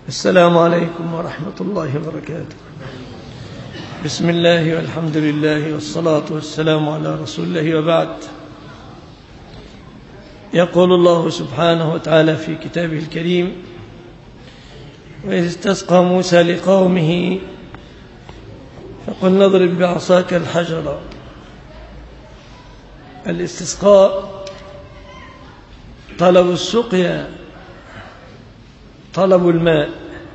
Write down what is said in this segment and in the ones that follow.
السلام عليكم ورحمة الله وبركاته. بسم الله والحمد لله والصلاة والسلام على رسول الله، وبعد. يقول الله سبحانه وتعالى في كتابه الكريم: وإذ استسقى موسى لقومه فقل اضرب بعصاك الحجر. الاستسقاء طلب السقيا، طلب الماء،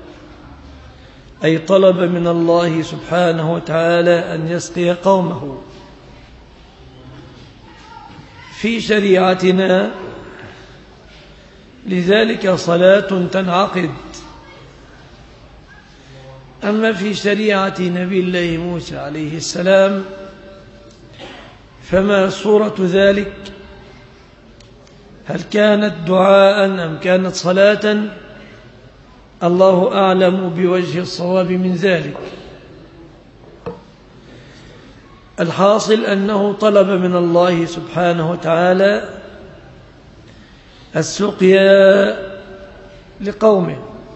أي طلب من الله سبحانه وتعالى أن يسقي قومه. في شريعتنا لذلك صلاة تنعقد، أما في شريعة نبي الله موسى عليه السلام فما صورة ذلك؟ هل كانت دعاء أم كانت صلاة؟ الله أعلم بوجه الصواب من ذلك. الحاصل أنه طلب من الله سبحانه وتعالى السقيا لقومه،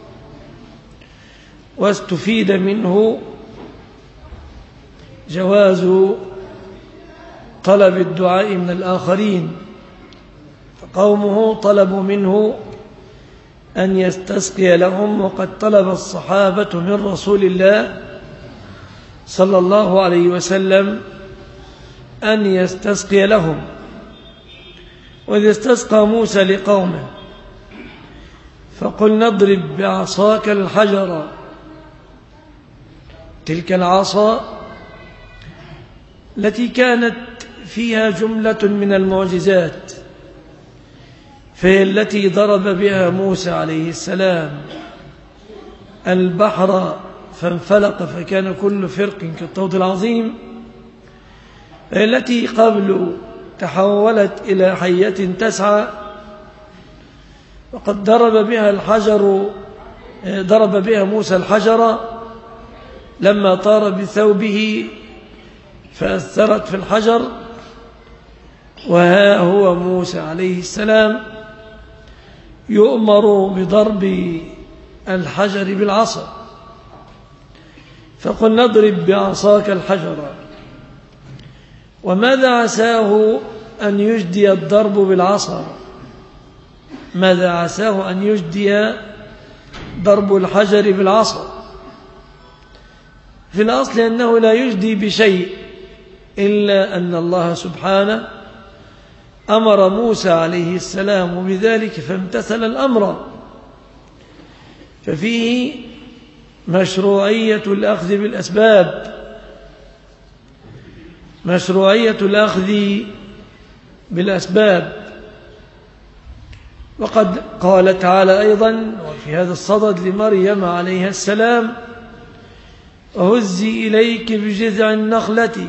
واستفيد منه جواز طلب الدعاء من الآخرين، فقومه طلبوا منه أن يستسقي لهم، وقد طلب الصحابة من رسول الله صلى الله عليه وسلم أن يستسقي لهم. وإذ استسقى موسى لقومه فقل نضرب بعصاك الحجر. تلك العصا التي كانت فيها جملة من المعجزات، فهي التي ضرب بها موسى عليه السلام البحر فانفلق فكان كل فرق كالطود العظيم، التي قبل تحولت إلى حية تسعى، وقد ضرب بها موسى الحجر لما طار بثوبه فأثرت في الحجر، وها هو موسى عليه السلام يؤمر بضرب الحجر بالعصا. فقل نضرب بعصاك الحجر. وماذا عساه أن يجدي الضرب بالعصا؟ ماذا عساه أن يجدي ضرب الحجر بالعصا؟ في الأصل أنه لا يجدي بشيء، إلا أن الله سبحانه أمر موسى عليه السلام بذلك فامتثل الأمر. ففيه مشروعية الأخذ بالأسباب، مشروعية الأخذ بالأسباب. وقد قال تعالى أيضا وفي هذا الصدد لمريم عليها السلام: وهزي إليك بجذع النخلة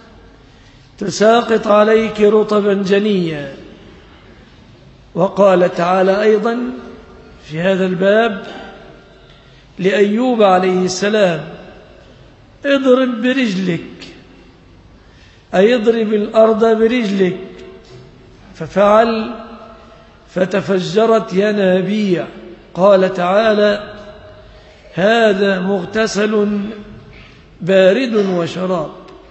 تساقط عليك رطبا جنيا. وقال تعالى أيضا في هذا الباب لأيوب عليه السلام: اضرب برجلك، أي اضرب الأرض برجلك. ففعل فتفجرت ينابيع. قال تعالى: هذا مغتسل بارد وشراب.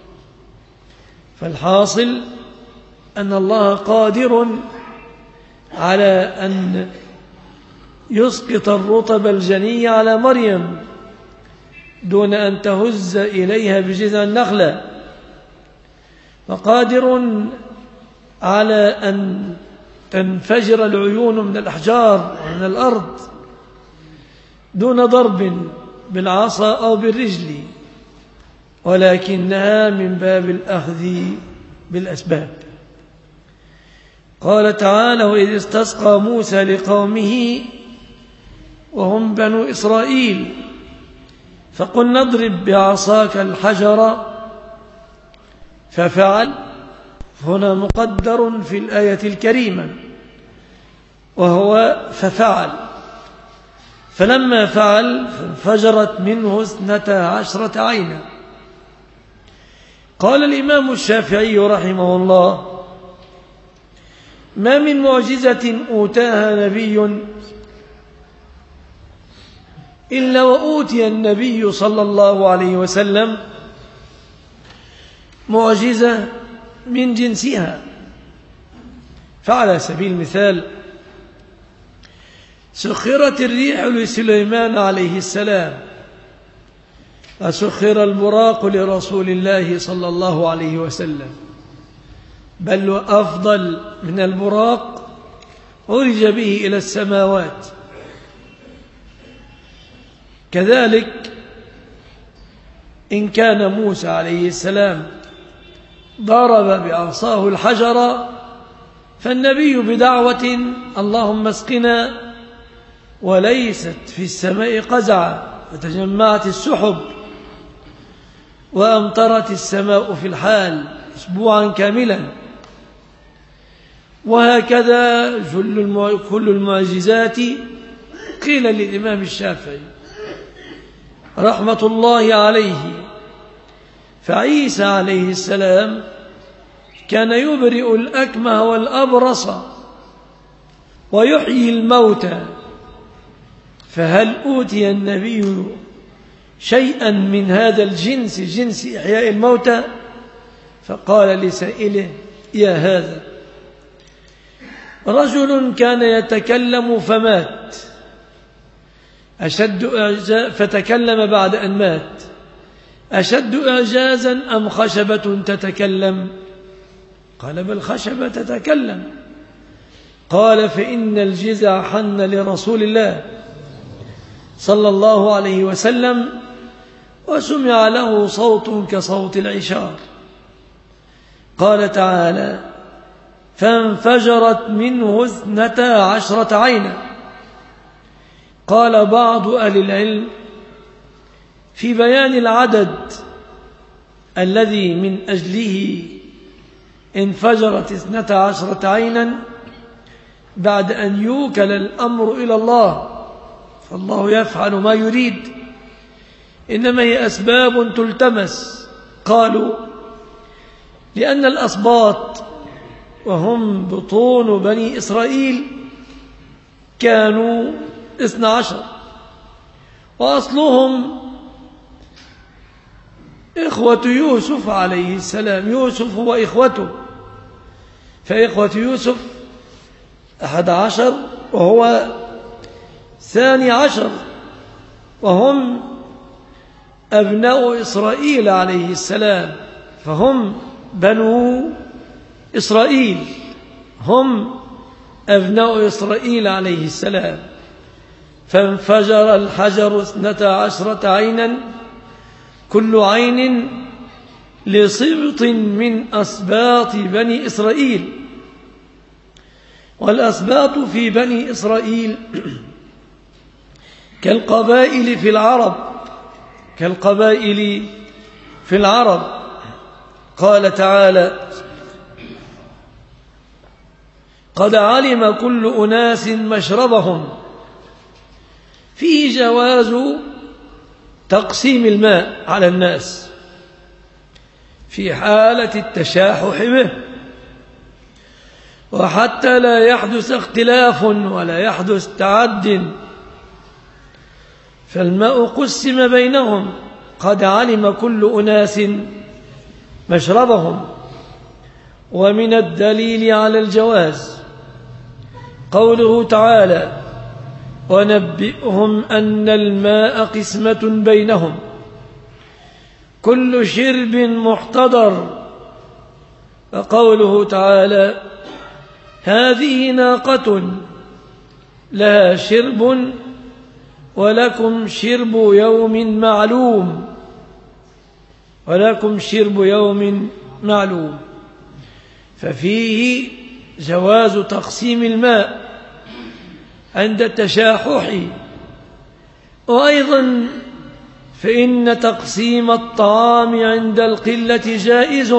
فالحاصل أن الله قادر على أن يسقط الرطب الجني على مريم دون أن تهز إليها بجذع النخلة، وقادر على أن تنفجر العيون من الأحجار ومن الأرض دون ضرب بالعصا أو بالرجل، ولكنها من باب الأخذ بالأسباب. قال تعالى: وإذ استسقى موسى لقومه وهم بنو إسرائيل فقل نضرب بعصاك الحجر ففعل. هنا مقدر في الآية الكريمة وهو ففعل، فلما فعل فانفجرت منه 12 عينا. قال الإمام الشافعي رحمه الله: ما من معجزة أوتاها نبي إلا وأوتي النبي صلى الله عليه وسلم معجزة من جنسها. فعلى سبيل المثال سخرت الريح لسليمان عليه السلام، وسخر البراق لرسول الله صلى الله عليه وسلم، بل وأفضل من البراق عرج به إلى السماوات. كذلك إن كان موسى عليه السلام ضرب بعصاه الحجر، فالنبي بدعوة اللهم اسقنا وليست في السماء قزعة فتجمعت السحب وأمطرت السماء في الحال أسبوعا كاملا. وهكذا كل المعجزات. قيل للإمام الشافعي رحمة الله عليه: فعيسى عليه السلام كان يبرئ الأكمه والأبرص ويحيي الموتى، فهل أوتي النبي شيئا من هذا الجنس، جنس إحياء الموتى؟ فقال لسائله: يا هذا رجل كان يتكلم فمات، فتكلم بعد أن مات، أشد إعجازا أم خشبة تتكلم؟ قال: بل خشبة تتكلم. قال: فإن الجزع حن لرسول الله صلى الله عليه وسلم، وسمع له صوت كصوت العشار. قال تعالى: فانفجرت منه 12 عينا. قال بعض أهل العلم في بيان العدد الذي من أجله انفجرت 12 عينا بعد أن يوكل الأمر إلى الله، فالله يفعل ما يريد، إنما هي أسباب تلتمس. قالوا: لأن الأسباط وهم بطون بني إسرائيل كانوا 12، وأصلهم إخوة يوسف عليه السلام، يوسف وإخوته، فإخوة يوسف 11 وهو 12، وهم أبناء إسرائيل عليه السلام، فهم بنو إسرائيل، هم أبناء إسرائيل عليه السلام. فانفجر الحجر 12 عينا، كل عين لسبط من أسباط بني إسرائيل. والأسباط في بني إسرائيل كالقبائل في العرب، كالقبائل في العرب. قال تعالى: قد علم كل أناس مشربهم. فيه جواز تقسيم الماء على الناس في حالة التشاحح به، وحتى لا يحدث اختلاف ولا يحدث تعد، فالماء قسم بينهم. قد علم كل أناس مشربهم. ومن الدليل على الجواز قوله تعالى: ونبئهم أن الماء قسمة بينهم كل شرب محتضر. وقوله تعالى: هذه ناقة لها شرب ولكم شرب يوم معلوم، ولكم شرب يوم معلوم. ففيه جواز تقسيم الماء عند التشاحح. وأيضا فإن تقسيم الطعام عند القلة جائز.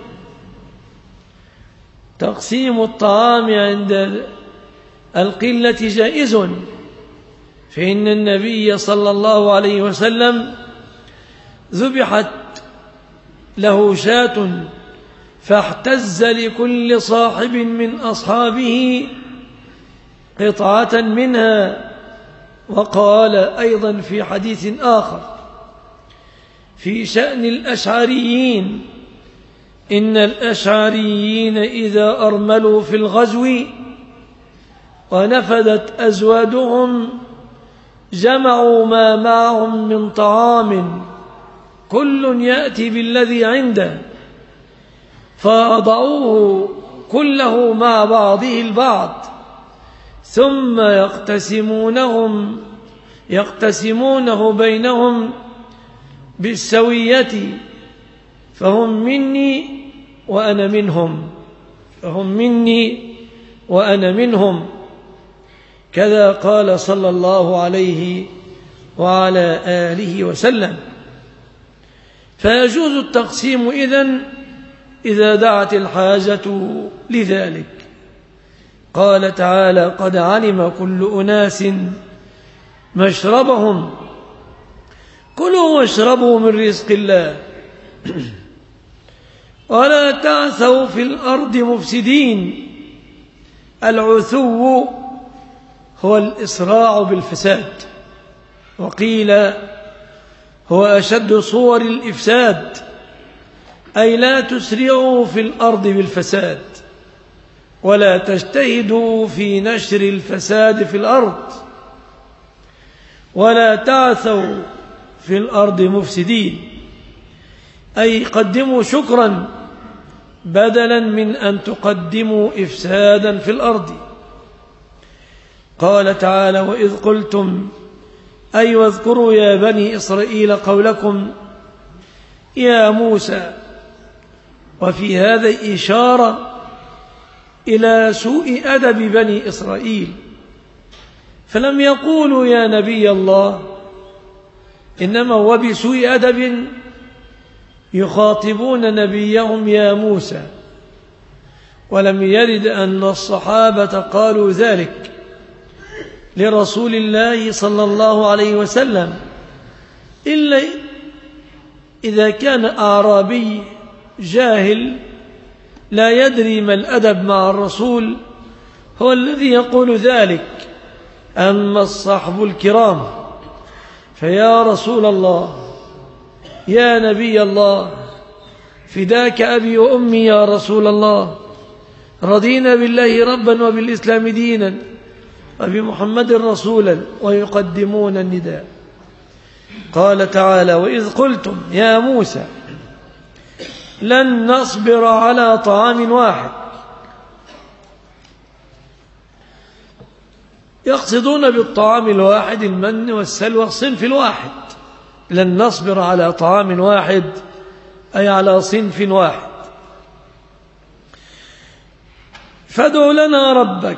تقسيم الطعام عند القلة جائز، فإن النبي صلى الله عليه وسلم ذبحت له شاة فاحتز لكل صاحب من أصحابه قطعة منها، وقال أيضا في حديث آخر في شأن الأشعريين: إن الأشعريين إذا أرملوا في الغزو ونفدت أزوادهم جمعوا ما معهم من طعام، كل يأتي بالذي عنده فأضعوه كله مع بعضه البعض، ثم يقتسمونه بينهم بالسوية، فهم مني وأنا منهم كذا قال صلى الله عليه وعلى آله وسلم. فيجوز التقسيم إذا دعت الحاجة لذلك. قال تعالى: قد علم كل أناس مشربهم، كلوا واشربوا من رزق الله ولا تعثوا في الأرض مفسدين. العثو هو الإسراع بالفساد، وقيل هو أشد صور الإفساد، أي لا تسرعوا في الأرض بالفساد ولا تجتهدوا في نشر الفساد في الأرض، ولا تعثوا في الأرض مفسدين، أي قدموا شكرا بدلا من أن تقدموا إفسادا في الأرض. قال تعالى: وإذ قلتم، أي واذكروا يا بني إسرائيل قولكم يا موسى. وفي هذا إشارة إلى سوء أدب بني إسرائيل، فلم يقولوا يا نبي الله، إنما هو بسوء أدب يخاطبون نبيهم يا موسى. ولم يرد أن الصحابة قالوا ذلك لرسول الله صلى الله عليه وسلم إلا إذا كان أعرابي جاهل لا يدري ما الأدب مع الرسول هو الذي يقول ذلك. أما الصحب الكرام فيا رسول الله، يا نبي الله، فداك أبي وأمي يا رسول الله، رضينا بالله ربا وبالإسلام دينا وبمحمد رسولا، ويقدمون النداء. قال تعالى: وإذ قلتم يا موسى لن نصبر على طعام واحد. يقصدون بالطعام الواحد المن والسلوى الصنف الواحد. لن نصبر على طعام واحد أي على صنف واحد. فادع لنا ربك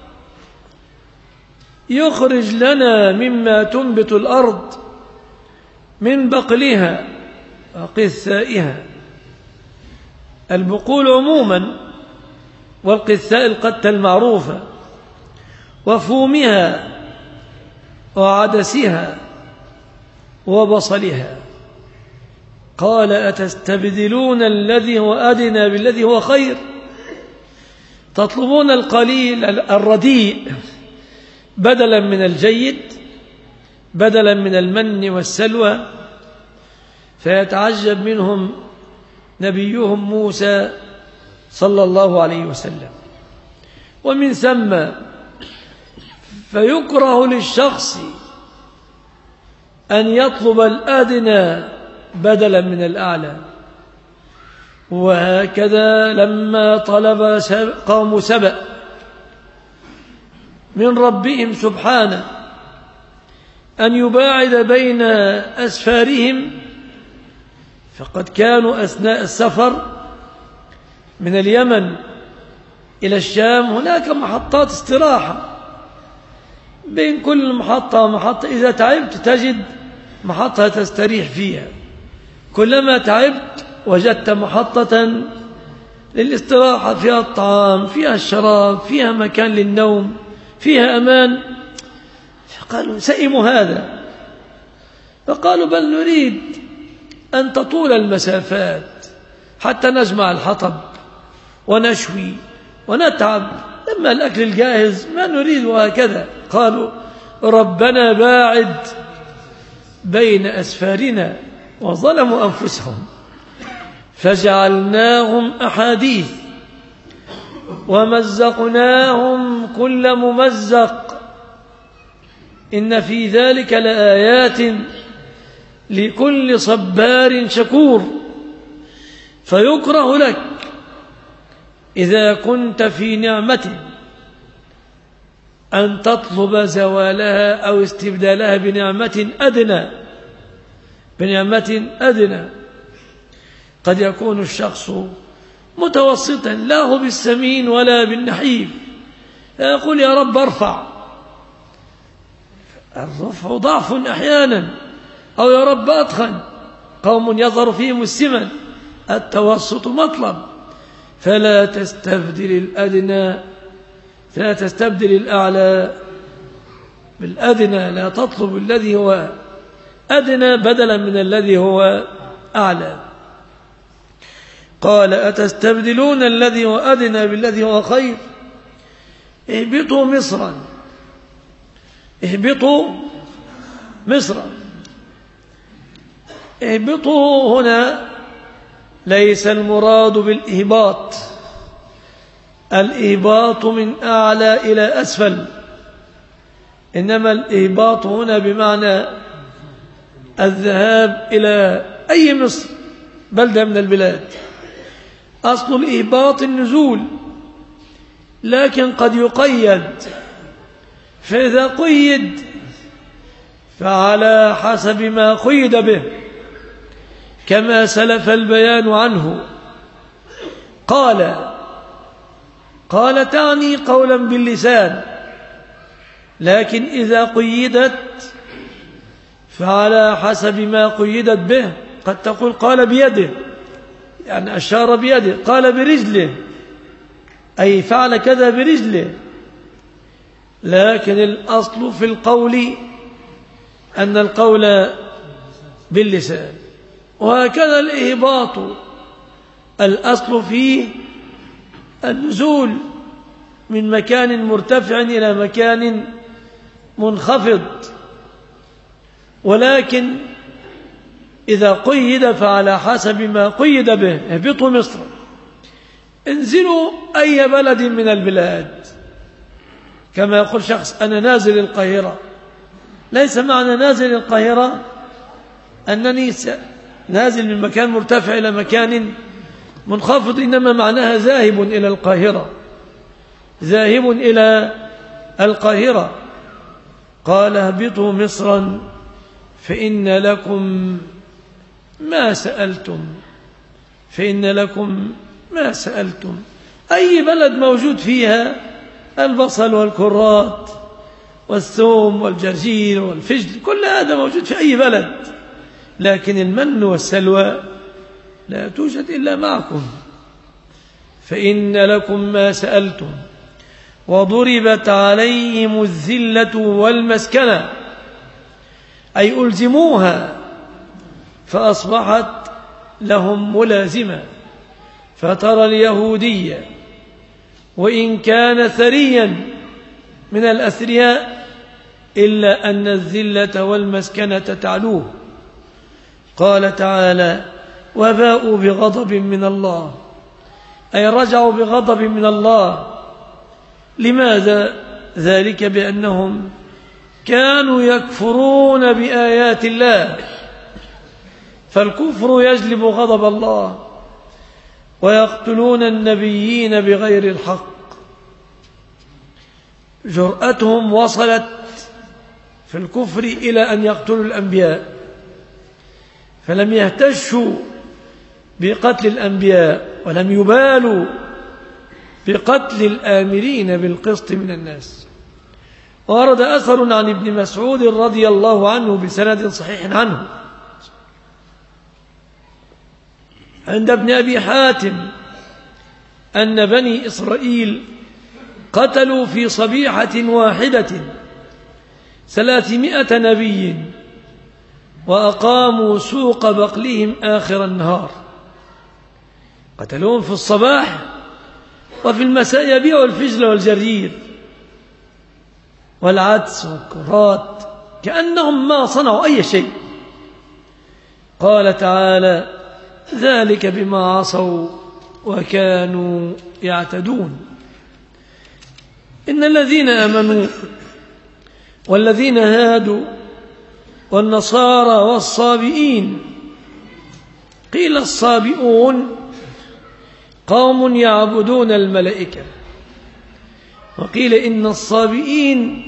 يخرج لنا مما تنبت الأرض من بقلها وقثائها. البقول عموما، والقثاء القتة المعروفة، وفومها وعدسها وبصلها. قال: أتستبدلون الذي هو أدنى بالذي هو خير، تطلبون القليل الرديء بدلا من الجيد، بدلا من المن والسلوى. فيتعجب منهم نبيهم موسى صلى الله عليه وسلم. ومن ثم فيكره للشخص أن يطلب الأدنى بدلا من الأعلى. وهكذا لما طلب قوم سبأ من ربهم سبحانه أن يباعد بين أسفارهم، فقد كانوا أثناء السفر من اليمن إلى الشام هناك محطات استراحة، بين كل محطة ومحطة إذا تعبت تجد محطة تستريح فيها، كلما تعبت وجدت محطة للاستراحة، فيها الطعام، فيها الشراب، فيها مكان للنوم، فيها أمان. فقالوا سئموا هذا، فقالوا بل نريد أن تطول المسافات حتى نجمع الحطب ونشوي ونتعب، أما الأكل الجاهز ما نريد. وهكذا قالوا ربنا باعد بين أسفارنا وظلموا أنفسهم فجعلناهم أحاديث ومزقناهم كل ممزق إن في ذلك لآيات لكل صبار شكور فيكره لك إذا كنت في نعمة أن تطلب زوالها أو استبدالها بنعمة أدنى. قد يكون الشخص متوسطا لا هو بالسمين ولا بالنحيف يقول يا رب ارفع، الرفع ضعف أحيانا، أو يا رب أتخن، قوم يظهر فيهم السمن. التوسط مطلب، فلا تستبدل الأعلى بالأدنى، لا تطلب الذي هو أدنى بدلا من الذي هو أعلى. قال أتستبدلون الذي هو أدنى بالذي هو خير. اهبطوا مصرا. اهبطوا هنا ليس المراد بالإهباط، الإهباط من أعلى إلى أسفل، إنما الإهباط هنا بمعنى الذهاب إلى أي مصر، بلدة من البلاد. أصل الإهباط النزول، لكن قد يقيد، فإذا قيد فعلى حسب ما قيد به كما سلف البيان عنه. قال تعني قولا باللسان، لكن إذا قيدت فعلى حسب ما قيدت به. قد تقول قال بيده، يعني أشار بيده، قال برجله أي فعل كذا برجله، لكن الأصل في القول أن القول باللسان. وهكذا الإهباط الأصل فيه النزول من مكان مرتفع إلى مكان منخفض، ولكن إذا قيد فعلى حسب ما قيد به. اهبطوا مصر، انزلوا أي بلد من البلاد. كما يقول شخص أنا نازل القاهرة، ليس معنى نازل القاهرة أنني نازل من مكان مرتفع إلى مكان منخفض، إنما معناها ذاهب إلى القاهرة، ذاهب إلى القاهرة. قال اهبطوا مصرا فإن لكم ما سألتم. أي بلد موجود فيها البصل والكرات والثوم والجرجير والفجل، كل هذا موجود في أي بلد، لكن المن والسلوى لا توجد إلا معكم. فإن لكم ما سألتم وضربت عليهم الذلة والمسكنة، أي ألزموها فأصبحت لهم ملازمة. فترى اليهودية وإن كان ثريا من الأثرياء إلا أن الذلة والمسكنة تعلوه. قال تعالى وباءوا بغضب من الله، أي رجعوا بغضب من الله. لماذا ذلك؟ بأنهم كانوا يكفرون بآيات الله، فالكفر يجلب غضب الله، ويقتلون النبيين بغير الحق. جرأتهم وصلت في الكفر إلى أن يقتلوا الأنبياء، فلم يهتشوا بقتل الأنبياء ولم يبالوا بقتل الآمرين بالقسط من الناس. ورد أثر عن ابن مسعود رضي الله عنه بسند صحيح عنه عند ابن أبي حاتم أن بني إسرائيل قتلوا في صبيحة واحدة 300 نبي، وأقاموا سوق بقلهم آخر النهار. قتلوهم في الصباح، وفي المساء يبيعوا الفجل والجرير. والعدس والكرات كأنهم ما صنعوا أي شيء. قال تعالى: ذلك بما عصوا وكانوا يعتدون. إن الذين آمنوا والذين هادوا والنصارى والصابئين، قيل الصابئون قوم يعبدون الملائكة، وقيل إن الصابئين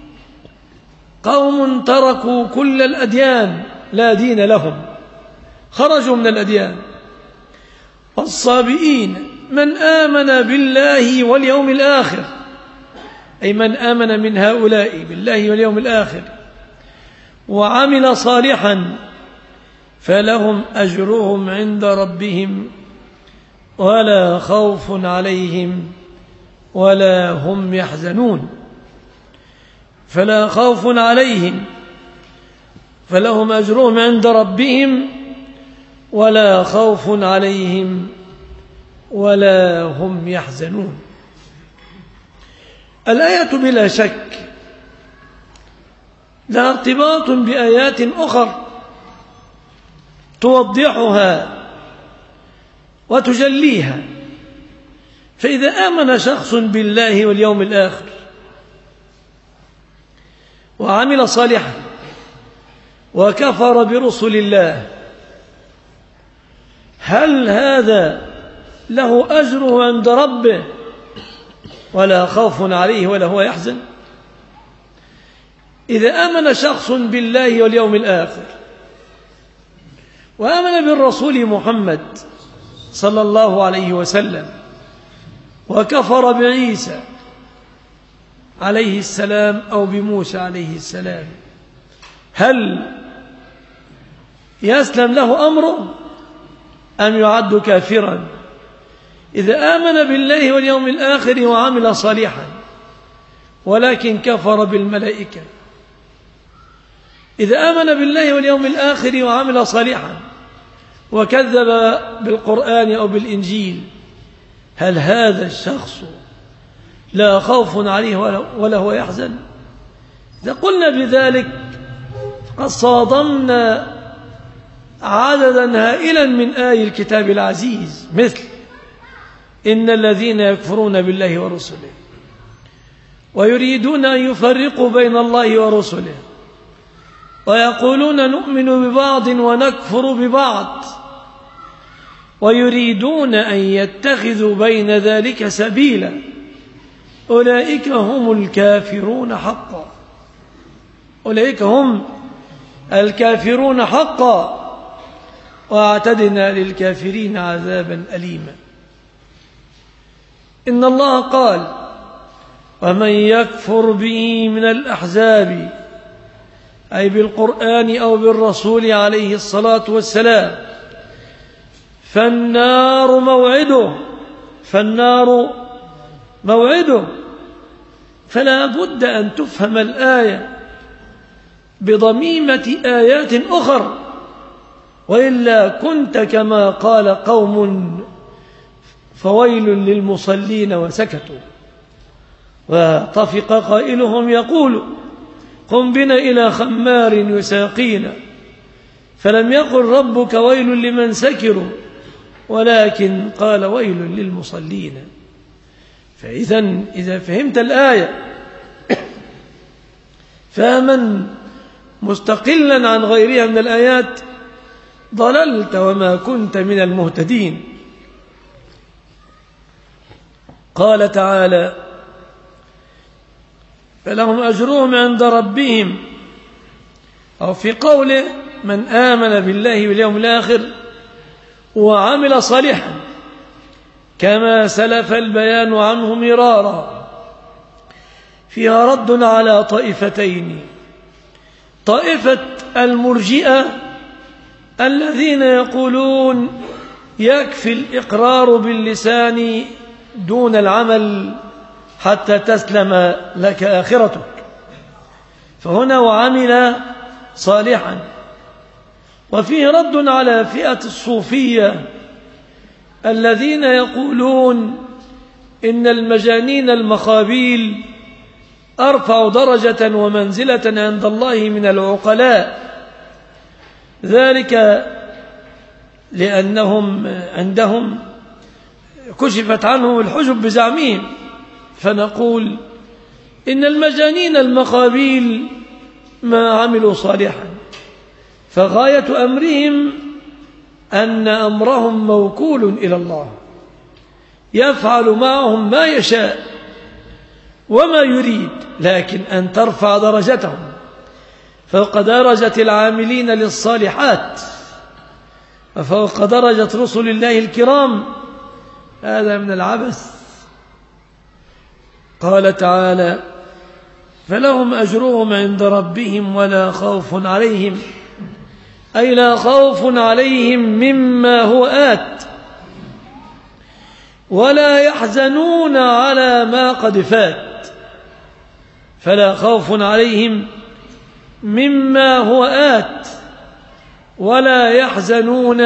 قوم تركوا كل الأديان لا دين لهم، خرجوا من الأديان. والصابئين من آمن بالله واليوم الآخر، أي من آمن من هؤلاء بالله واليوم الآخر وعمل صالحا فلهم أجرهم عند ربهم ولا خوف عليهم ولا هم يحزنون. فلا خوف عليهم، فلهم أجرهم عند ربهم ولا خوف عليهم ولا هم يحزنون. الآية بلا شك لها ارتباط بآيات أخر توضحها وتجليها. فإذا آمن شخص بالله واليوم الآخر وعمل صالحا وكفر برسل الله، هل هذا له أجره عند ربه ولا خوف عليه ولا هو يحزن؟ إذا آمن شخص بالله واليوم الآخر وآمن بالرسول محمد صلى الله عليه وسلم وكفر بعيسى عليه السلام أو بموسى عليه السلام، هل يسلم له أمره أم يعد كافرا؟ إذا آمن بالله واليوم الآخر وعمل صالحا ولكن كفر بالملائكة، إذا آمن بالله واليوم الآخر وعمل صالحا وكذب بالقرآن أو بالإنجيل، هل هذا الشخص لا خوف عليه ولا هو يحزن؟ إذا قلنا بذلك قد صادمنا عددا هائلا من آي الكتاب العزيز، مثل إن الذين يكفرون بالله ورسله ويريدون أن يفرقوا بين الله ورسله ويقولون نؤمن ببعض ونكفر ببعض ويريدون أن يتخذوا بين ذلك سبيلا أولئك هم الكافرون حقا. أولئك هم الكافرون حقا وأعتدنا للكافرين عذابا أليما. إن الله قال: ومن يكفر به من الأحزاب، أي بالقرآن أو بالرسول عليه الصلاة والسلام، فالنار موعده. فالنار موعده. فلا بد أن تفهم الآية بضميمة آيات أخر، وإلا كنت كما قال قوم فويل للمصلين وسكتوا. وطفق قائلهم يقول: قم بنا إلى خمار يساقينا، فلم يقل ربك ويل لمن سكروا ولكن قال ويل للمصلين. إذا فهمت الآية فهما مستقلا عن غيرها من الآيات ضللت وما كنت من المهتدين. قال تعالى: فلهم أجرهم عند ربهم، أو في قوله من آمن بالله واليوم الآخر وعمل صالحا، كما سلف البيان عنه مرارا. فيها رد على طائفتين: طائفة المرجئة الذين يقولون يكفي الإقرار باللسان دون العمل حتى تسلم لك آخرتك، فهنا وعمل صالحا. وفيه رد على فئة الصوفية الذين يقولون إن المجانين المخابيل أرفع درجة ومنزلة عند الله من العقلاء، ذلك لأنهم عندهم كشفت عنهم الحجب بزعمهم. فنقول إن المجانين المخابيل ما عملوا صالحا، فغاية أمرهم أن أمرهم موكول إلى الله يفعل معهم ما يشاء وما يريد، لكن أن ترفع درجتهم فوق درجة العاملين للصالحات وفوق درجة رسل الله الكرام، هذا من العبث. قال تعالى: فلهم أجرهم عند ربهم ولا خوف عليهم، أي لا خوف عليهم مما هو آت، ولا يحزنون على ما قد فات. فلا خوف عليهم مما هو آت ولا يحزنون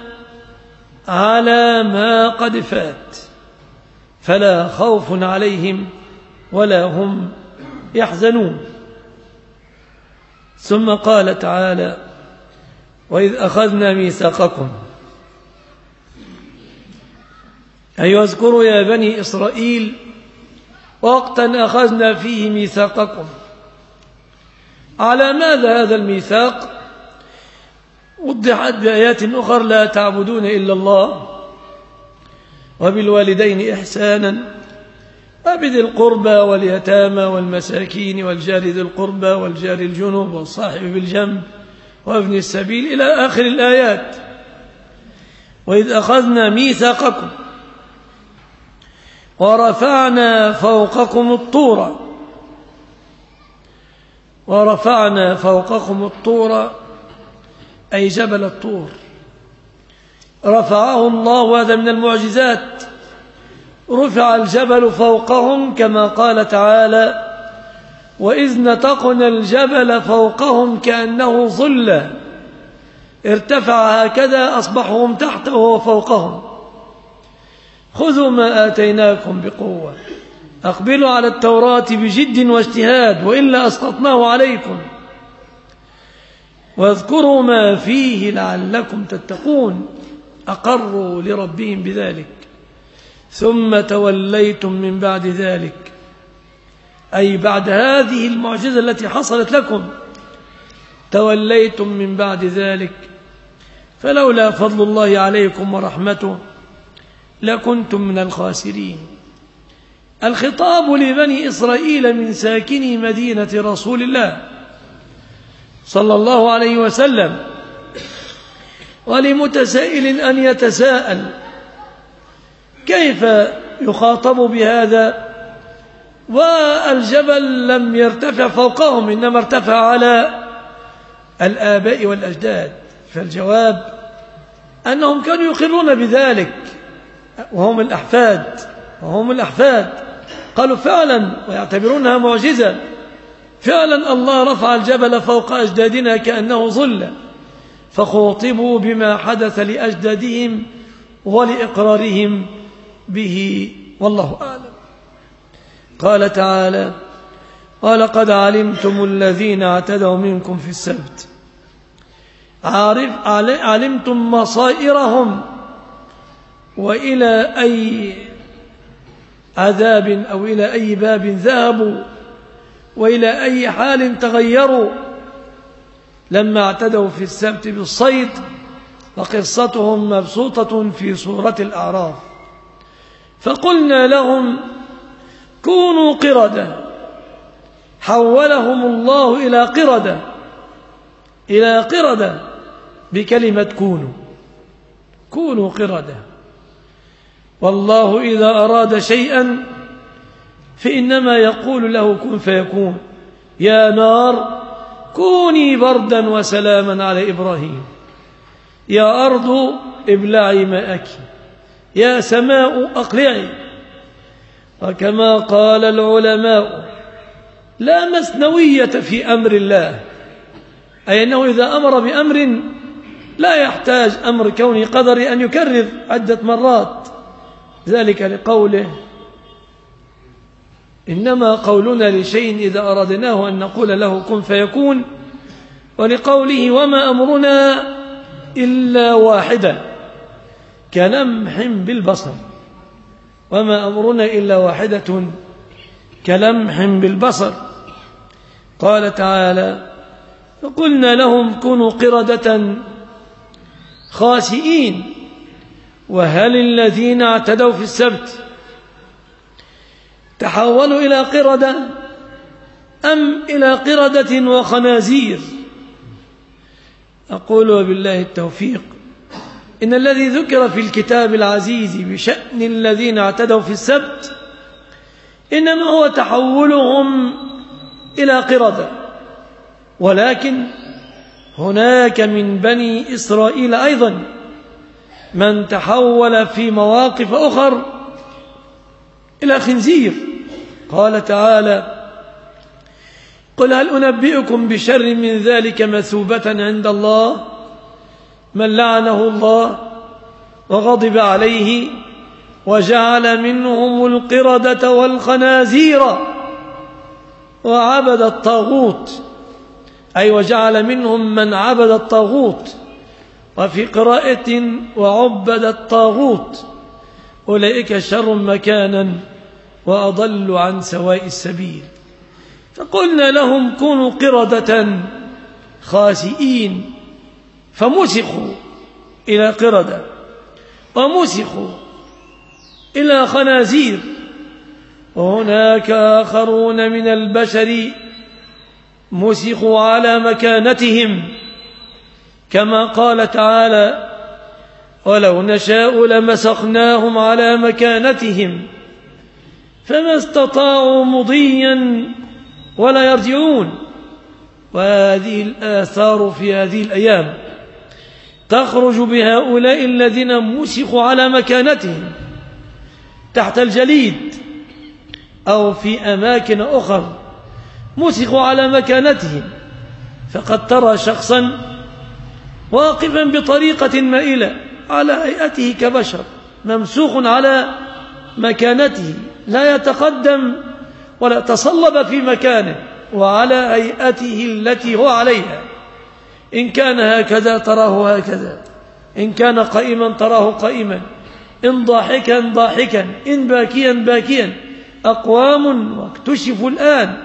على ما قد فات، فلا خوف عليهم ولا هم يحزنون. ثم قال تعالى: وإذ أخذنا ميثاقكم، أي اذكروا يا بني إسرائيل وقتا أخذنا فيه ميثاقكم. على ماذا هذا الميثاق؟ وضحت بآيات أخرى: لا تعبدون إلا الله، وبالوالدين إحسانا، وبذي القربى واليتامى والمساكين والجار ذي القربى والجار الجنوب والصاحب بالجنب وابن السبيل إلى آخر الآيات. وإذ أخذنا ميثاقكم ورفعنا فوقكم الطور، ورفعنا فوقكم الطور أي جبل الطور، رفعه الله، وهذا من المعجزات. رفع الجبل فوقهم كما قال تعالى: وإذ نتقنا الجبل فوقهم كأنه ظلة، ارتفع هكذا أصبحوا هم تحته وهو فوقهم. خذوا ما آتيناكم بقوة، أقبلوا على التوراة بجد واجتهاد وإلا أسقطناه عليكم، واذكروا ما فيه لعلكم تتقون. أقروا لربهم بذلك ثم توليتم من بعد ذلك، أي بعد هذه المعجزة التي حصلت لكم توليتم من بعد ذلك، فلولا فضل الله عليكم ورحمته لكنتم من الخاسرين. الخطاب لبني إسرائيل من ساكني مدينة رسول الله صلى الله عليه وسلم، ولمتسائل أن يتساءل: كيف يخاطب بهذا والجبل لم يرتفع فوقهم، إنما ارتفع على الآباء والأجداد؟ فالجواب أنهم كانوا يقرون بذلك وهم الأحفاد قالوا فعلا ويعتبرونها معجزة، فعلا الله رفع الجبل فوق أجدادنا كأنه ظل، فخوطبوا بما حدث لأجدادهم ولإقرارهم به، والله أعلم. قال تعالى: ولقد علمتم الذين اعتدوا منكم في السبت، علمتم مصائرهم وإلى أي عذاب أو إلى أي باب ذهبوا وإلى أي حال تغيروا لما اعتدوا في السبت بالصيد، وقصتهم مبسوطة في سورة الأعراف. فقلنا لهم كونوا قردة، حولهم الله إلى قردة بكلمة كونوا قردة. والله إذا أراد شيئا فإنما يقول له كن فيكون. يا نار كوني بردا وسلاما على إبراهيم، يا أرض ابلعي ماءك، يا سماء أقلعي. وكما قال العلماء: لا مسنوية في أمر الله، أي أنه إذا أمر بأمر لا يحتاج أمر كوني قدري أن يكرر عدة مرات، ذلك لقوله: إنما قولنا لشيء إذا أردناه أن نقول له كن فيكون، ولقوله وما أمرنا إلا واحدة كلمح بالبصر، وما أمرنا إلا واحدة كلمح بالبصر. قال تعالى فقلنا لهم كونوا قردة خاسئين. وهل الذين اعتدوا في السبت تحولوا إلى قردة أم إلى قردة وخنازير؟ أقول وبالله التوفيق إن الذي ذكر في الكتاب العزيز بشأن الذين اعتدوا في السبت إنما هو تحولهم إلى قردة، ولكن هناك من بني إسرائيل أيضا من تحول في مواقف أخر إلى خنزير. قال تعالى قل هل أنبئكم بشر من ذلك مثوبة عند الله من لعنه الله وغضب عليه وجعل منهم القردة والخنازير وعبد الطاغوت، أي وجعل منهم من عبد الطاغوت، وفي قراءة وعبد الطاغوت، أولئك شر مكانا وأضل عن سواء السبيل. فقلنا لهم كونوا قردة خاسئين، فمسخوا إلى قردة ومسخوا إلى خنازير. وهناك آخرون من البشر مسخوا على مكانتهم، كما قال تعالى ولو نشاء لمسخناهم على مكانتهم فما استطاعوا مضيا ولا يرجعون. وهذه الآثار في هذه الأيام تخرج بهؤلاء الذين مسخوا على مكانتهم تحت الجليد أو في أماكن أخرى، مسخوا على مكانتهم. فقد ترى شخصا واقفا بطريقة مائلة على هيئته كبشر، ممسوخ على مكانته، لا يتقدم ولا تصلب في مكانه وعلى هيئته التي هو عليها. إن كان هكذا تراه هكذا، إن كان قائما تراه قائما، إن ضاحكا ضاحكا، إن باكيا باكيا. أقوام واكتشفوا الآن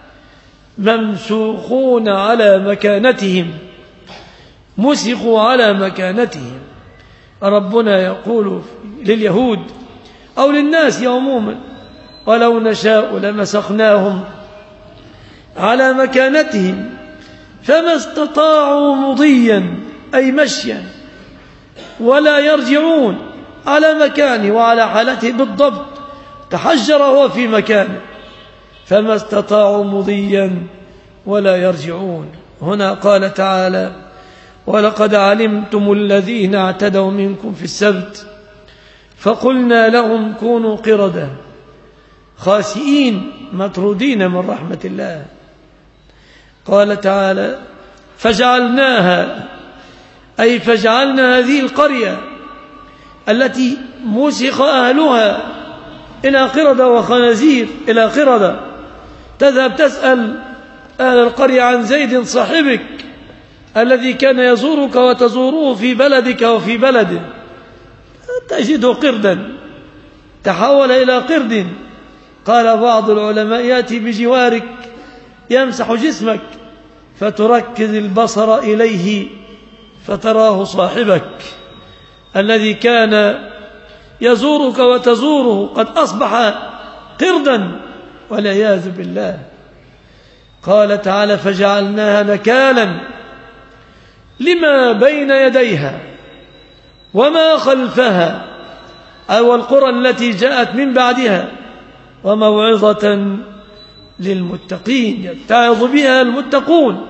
ممسوخون على مكانتهم، مسخوا على مكانتهم. ربنا يقول لليهود أو للناس عموما ولو نشاء لمسخناهم على مكانتهم فما استطاعوا مضيا أي مشيا ولا يرجعون، على مكانه وعلى حالته بالضبط، تحجر هو في مكانه، فما استطاعوا مضيا ولا يرجعون. هنا قال تعالى ولقد علمتم الذين اعتدوا منكم في السبت فقلنا لهم كونوا قردة خاسئين مطرودين من رحمة الله. قال تعالى فجعلناها، أي فجعلنا هذه القرية التي مسخ أهلها إلى قردة وخنازير، إلى قردة. تذهب تسأل أهل القرية عن زيد صاحبك الذي كان يزورك وتزوره في بلدك وفي بلده، تجده قردا، تحول إلى قرد. قال بعض العلماء يأتي بجوارك يمسح جسمك فتركز البصر إليه فتراه صاحبك الذي كان يزورك وتزوره قد أصبح قردا والعياذ بالله. قال تعالى فجعلناها نكالا لما بين يديها وما خلفها، أو القرى التي جاءت من بعدها، وموعظة للمتقين يتعظ بها المتقون.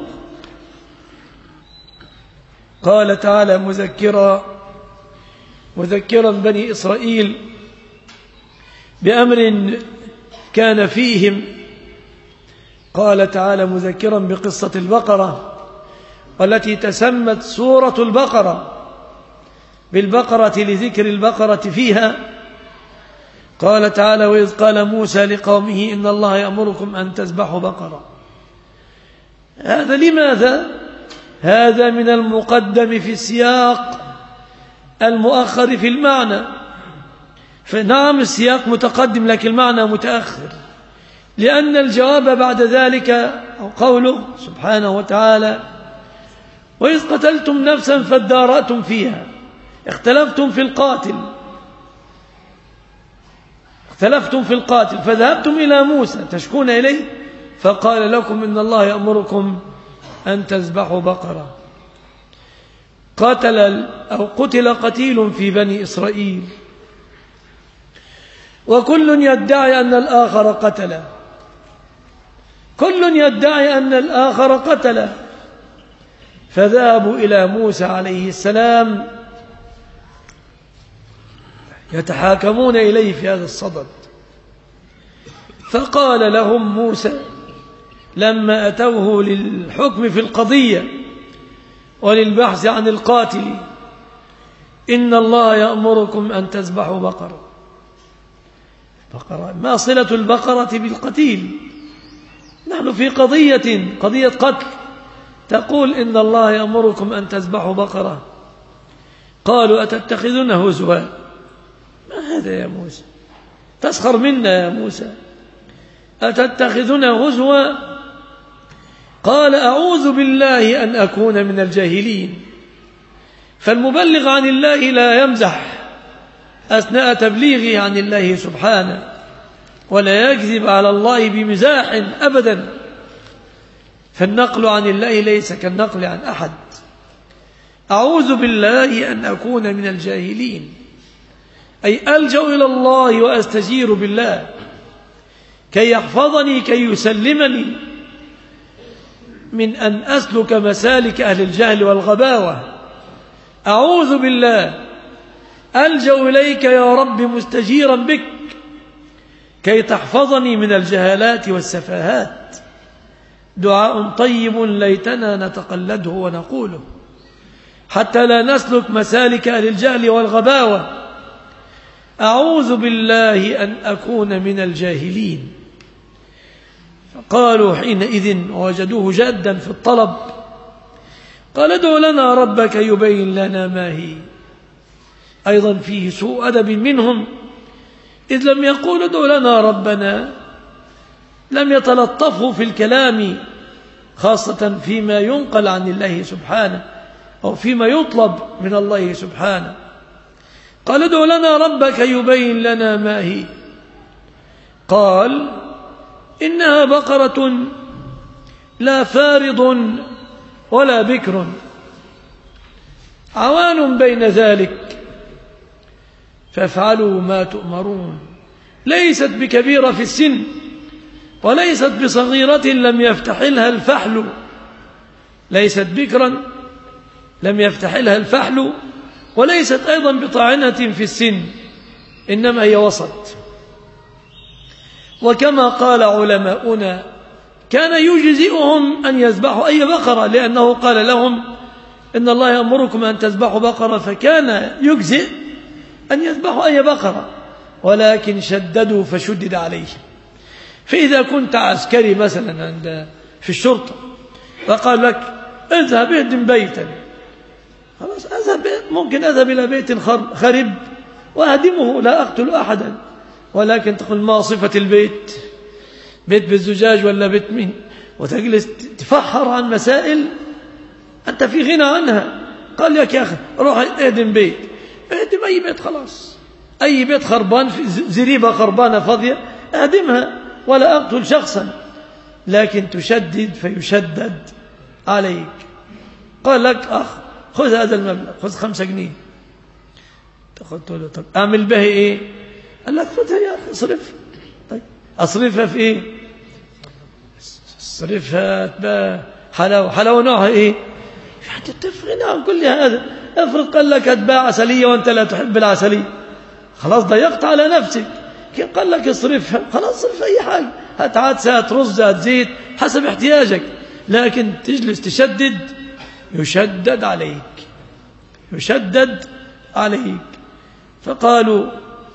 قال تعالى مذكرا بني إسرائيل بأمر كان فيهم. قال تعالى مذكرا بقصة البقرة والتي تسمت سورة البقرة بالبقرة لذكر البقرة فيها. قال تعالى: وإذ قال موسى لقومه إن الله يأمركم أن تذبحوا بقرة. هذا لماذا؟ هذا من المقدم في السياق المؤخر في المعنى. فنعم السياق متقدم لكن المعنى متأخر، لأن الجواب بعد ذلك أو قوله سبحانه وتعالى: وإذ قتلتم نفسا فادارأتم فيها، اختلفتم في القاتل فذهبتم إلى موسى تشكون إليه فقال لكم إن الله يأمركم أن تذبحوا بقرة. قتل قتيل في بني إسرائيل، وكل يدعي أن الآخر قتله، فذهبوا إلى موسى عليه السلام يتحاكمون إليه في هذا الصدد. فقال لهم موسى لما أتوه للحكم في القضية وللبحث عن القاتل: إن الله يأمركم أن تذبحوا بقرة. ما صلة البقرة بالقتيل؟ نحن في قضية قتل، تقول إن الله يأمركم أن تذبحوا بقرة. قالوا: أتتخذون هزوا؟ ما هذا يا موسى؟ تسخر منا يا موسى، أتتخذون هزوا؟ قال: أعوذ بالله أن أكون من الجاهلين. فالمبلغ عن الله لا يمزح أثناء تبليغه عن الله سبحانه، ولا يكذب على الله بمزاح أبدا. فالنقل عن الله ليس كالنقل عن أحد. أعوذ بالله أن أكون من الجاهلين، أي ألجأ إلى الله وأستجير بالله كي يحفظني، كي يسلمني من أن أسلك مسالك أهل الجهل والغباوة. أعوذ بالله، ألجأ إليك يا رب مستجيرا بك كي تحفظني من الجهالات والسفاهات. دعاء طيب ليتنا نتقلده ونقوله حتى لا نسلك مسالك أهل الجهل والغباوة. أعوذ بالله أن أكون من الجاهلين. فقالوا حينئذ ووجدوه جادا في الطلب، قال: ادع لنا ربك يبين لنا ما هي. أيضا فيه سوء أدب منهم، إذ لم يقول ادع لنا ربنا، لم يتلطفوا في الكلام، خاصة فيما ينقل عن الله سبحانه أو فيما يطلب من الله سبحانه. قال: ادع لنا ربك يبين لنا ما هي. قال: إنها بقرة لا فارض ولا بكر عوان بين ذلك فافعلوا ما تؤمرون. ليست بكبيرة في السن وليست بصغيرة لم يفتحلها الفحل، ليست بكرا لم يفتحلها الفحل، وليست أيضا بطاعنة في السن، إنما هي وسط. وكما قال علماؤنا كان يجزئهم أن يذبحوا أي بقرة، لأنه قال لهم إن الله يأمركم أن تذبحوا بقرة، فكان يجزئ أن يذبحوا أي بقرة، ولكن شددوا فشدد عليه. فإذا كنت عسكري مثلا في الشرطة فقال لك اذهب اهدم بيتا، خلاص ممكن أذهب إلى بيت خرب وأهدمه، لا أقتل أحدا، ولكن تقول ما صفة البيت، بيت بالزجاج ولا بيت مين، وتجلس تفحر عن مسائل أنت في غنى عنها. قال لك يا أخي روح اهدم بيت، اهدم أي بيت، خلاص أي بيت خربان، زريبة خربانة فاضية اهدمها، ولا أقتل شخصا، لكن تشدد فيشدد عليك. قال لك أخ خذ هذا المبلغ، خذ 5 جنيه، قلت له طب أعمل به إيه؟ قال لك خذها يا أخي اصرفها. طيب أصرفها في إيه؟ اصرفها حلاوة نوعها إيه؟ يعني تفرق عن كل هذا. افرض قال لك هتباع عسلية وأنت لا تحب العسلية، خلاص ضيقت على نفسك. كيف قال لك اصرفها؟ خلاص صرف أي حاجة، هات عدسة، هات رز، هات زيت، حسب احتياجك، لكن تجلس تشدد يشدد عليك، يشدد عليك. فقالوا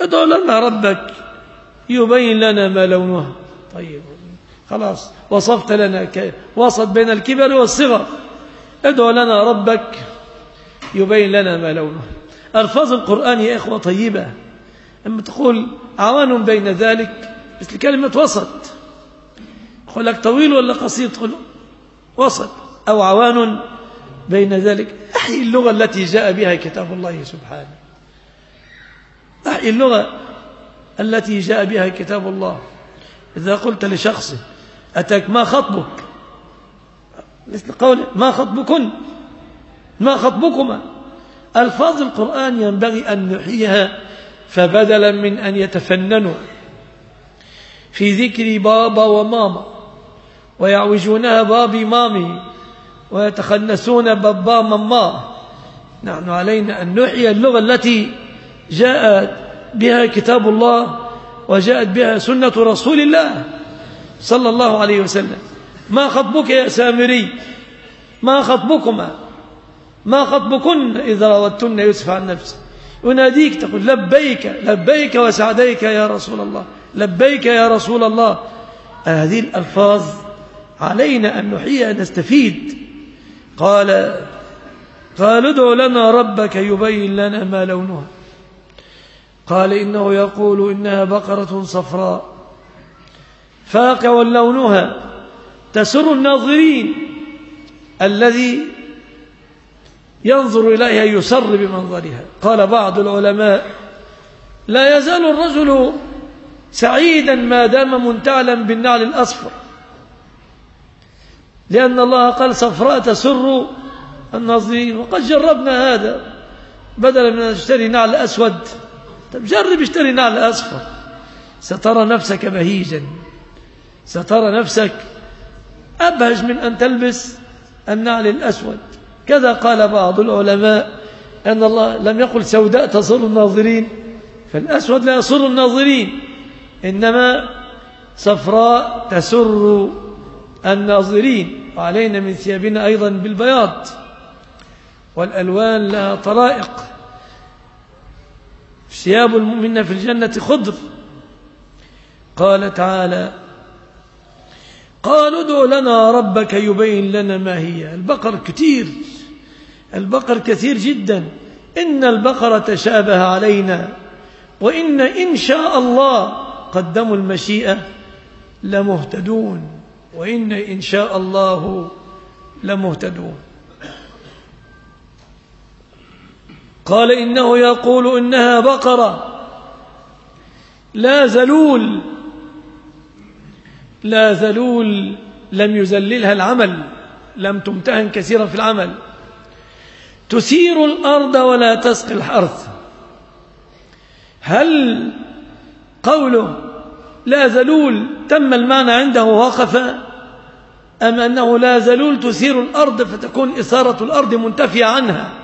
ادعو لنا ربك يبين لنا ما لونها. طيب خلاص وصفت لنا وسط بين الكبر والصغر، ادعو لنا ربك يبين لنا ما لونها. ألفاظ القرآن يا إخوة طيبة، أما تقول عوان بين ذلك مثل كلمة وسط، يقول لك طويل ولا قصير، تقول وسط أو عوان بين ذلك. أحيي اللغة التي جاء بها كتاب الله سبحانه، أحيي اللغة التي جاء بها كتاب الله. إذا قلت لشخص أتاك ما خطبك، مثل قوله ما خطبكن، ما خطبكما. ألفاظ القرآن ينبغي أن نحييها، فبدلا من أن يتفننوا في ذكر بابا وماما ويعوجونها بابي مامي ويتخنسون بابا ماما، نحن علينا أن نحيي اللغة التي جاءت بها كتاب الله وجاءت بها سنة رسول الله صلى الله عليه وسلم. ما خطبك يا سامري، ما خطبكما، ما خطبكن إذا راودتن يوسف عن نفسه، يناديك تقول لبيك لبيك وسعديك يا رسول الله، لبيك يا رسول الله. هذه الألفاظ علينا أن نحييها نستفيد. قال ادع لنا ربك يبين لنا ما لونها. قال إنه يقول إنها بقرة صفراء فاقع لونها تسر الناظرين، الذي ينظر إليها يسر بمنظرها. قال بعض العلماء لا يزال الرجل سعيدا ما دام منتعلا بالنعل الأصفر، لأن الله قال صفراء تسر الناظرين. وقد جربنا هذا، بدلا من أن تشتري نعل أسود طب جرب اشتري نعل أصفر، سترى نفسك بهيجا، سترى نفسك أبهج من أن تلبس النعل الأسود. كذا قال بعض العلماء أن الله لم يقل سوداء تسر الناظرين، فالأسود لا يسر الناظرين، إنما صفراء تسر الناظرين. وعلينا من ثيابنا أيضا بالبياض، والألوان لها طرائق. ثياب المؤمنين في الجنة خضر. قال تعالى قالوا ادع لنا ربك يبين لنا ما هي. البقر كثير، البقر كثير جدا. إن البقرة تشابه علينا وإن إن شاء الله قدموا المشيئة لمهتدون، وإن إن شاء الله لمهتدون. قال إنه يقول إنها بقرة لا ذلول، لا ذلول لم يذللها العمل، لم تمتهن كثيرا في العمل، تثير الأرض ولا تسقي الحرث. هل قوله لا ذلول تم المعنى عنده وقف، أم أنه لا ذلول تثير الأرض فتكون إثارة الأرض منتفية عنها؟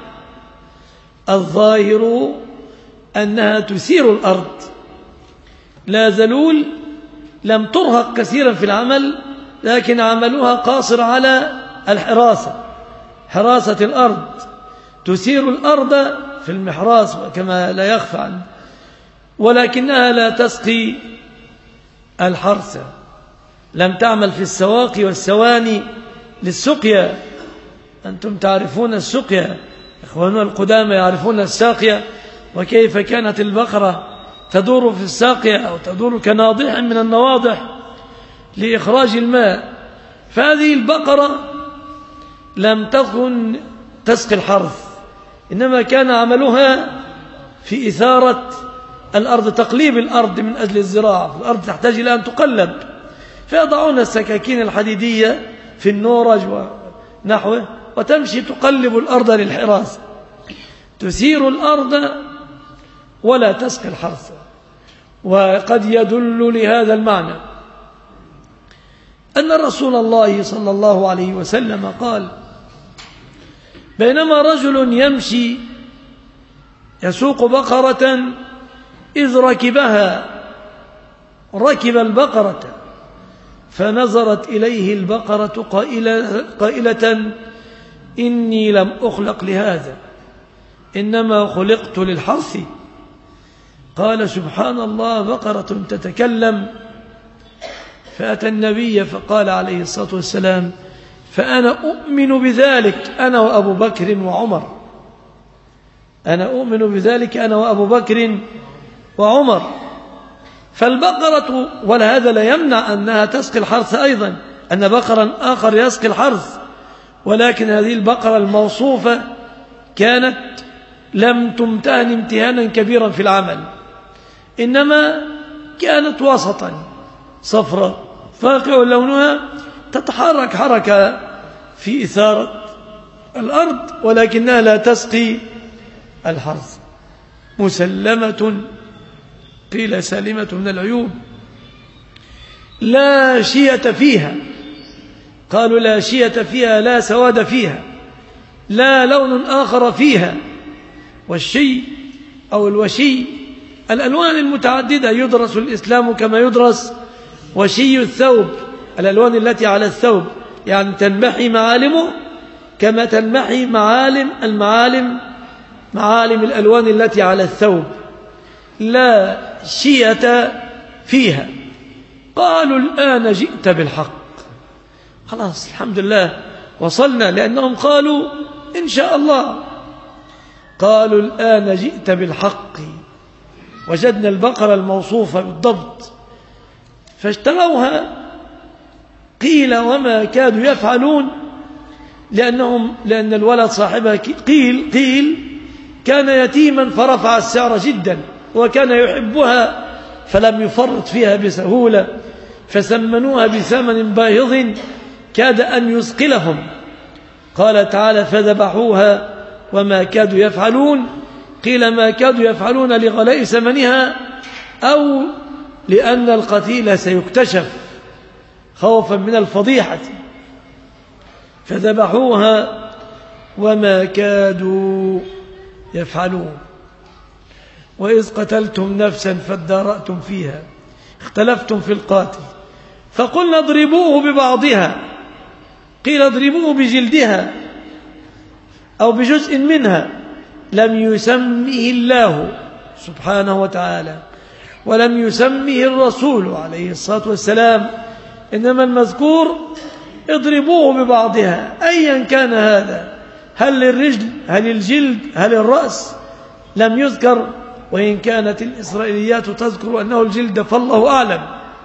الظاهر أنها تثير الأرض. لا ذلول لم ترهق كثيرا في العمل، لكن عملها قاصر على الحراسة، حراسة الأرض. تثير الأرض في المحراس كما لا يخفى عنه، ولكنها لا تسقي الحرث. لم تعمل في السواقي والسواني للسقيا. أنتم تعرفون السقيا، إخواننا القدامى يعرفون الساقية، وكيف كانت البقرة تدور في الساقية أو تدور كناضح من النواضح لإخراج الماء. فهذه البقرة لم تكن تسقي الحرث، إنما كان عملها في إثارة الأرض، تقليب الأرض من أجل الزراعة. الأرض تحتاج إلى أن تقلب، فيضعون السكاكين الحديدية في النورج ونحوه وتمشي تقلب الأرض للحراسة. تثير الأرض ولا تسقي الحرث. وقد يدل لهذا المعنى أن رسول الله صلى الله عليه وسلم قال بينما رجل يمشي يسوق بقرة إذ ركب البقرة فنظرت إليه البقرة قائلة إني لم أخلق لهذا، إنما خلقت للحرث. قال سبحان الله بقرة تتكلم. فأتى النبي فقال عليه الصلاة والسلام فأنا أؤمن بذلك أنا وأبو بكر وعمر. أنا أؤمن بذلك أنا وأبو بكر وعمر. فالبقرة ولهذا لا يمنع أنها تسقي الحرث أيضا، أن بقرا آخر يسقي الحرث، ولكن هذه البقرة الموصوفة كانت لم تمتهن امتهانا كبيرا في العمل، إنما كانت وسطا صفراء فاقع لونها، تتحرك حركة في إثارة الأرض ولكنها لا تسقي الحرث. مسلمة قيل سالمة من العيوب، لا شية فيها، قالوا لا شية فيها لا سواد فيها، لا لون آخر فيها. والشي أو الوشي الألوان المتعددة، يدرس الإسلام كما يدرس وشي الثوب، الألوان التي على الثوب، يعني تنمحي معالمه كما تنمحي معالم الألوان التي على الثوب، لا شية فيها. قالوا الآن جئت بالحق. خلاص الحمد لله وصلنا، لأنهم قالوا إن شاء الله. قالوا الآن جئت بالحق، وجدنا البقرة الموصوفة بالضبط فاشتروها. قيل وما كادوا يفعلون، لأن الولد صاحبها قيل كان يتيما فرفع السعر جدا، وكان يحبها فلم يفرط فيها بسهولة، فثمنوها بثمن باهظ كاد أن يثقلهم. قال تعالى فذبحوها وما كادوا يفعلون. قيل ما كادوا يفعلون لغلاء ثمنها أو لأن القتيل سيكتشف خوفا من الفضيحة، فذبحوها وما كادوا يفعلون. وإذ قتلتم نفسا فادارأتم فيها اختلفتم في القاتل فقلنا اضربوه ببعضها، قيل اضربوه بجلدها أو بجزء منها، لم يسمه الله سبحانه وتعالى ولم يسمه الرسول عليه الصلاة والسلام، إنما المذكور اضربوه ببعضها أيا كان هذا، هل للرجل هل الجلد هل الرأس، لم يذكر، وإن كانت الإسرائيليات تذكر أنه الجلد فالله أعلم.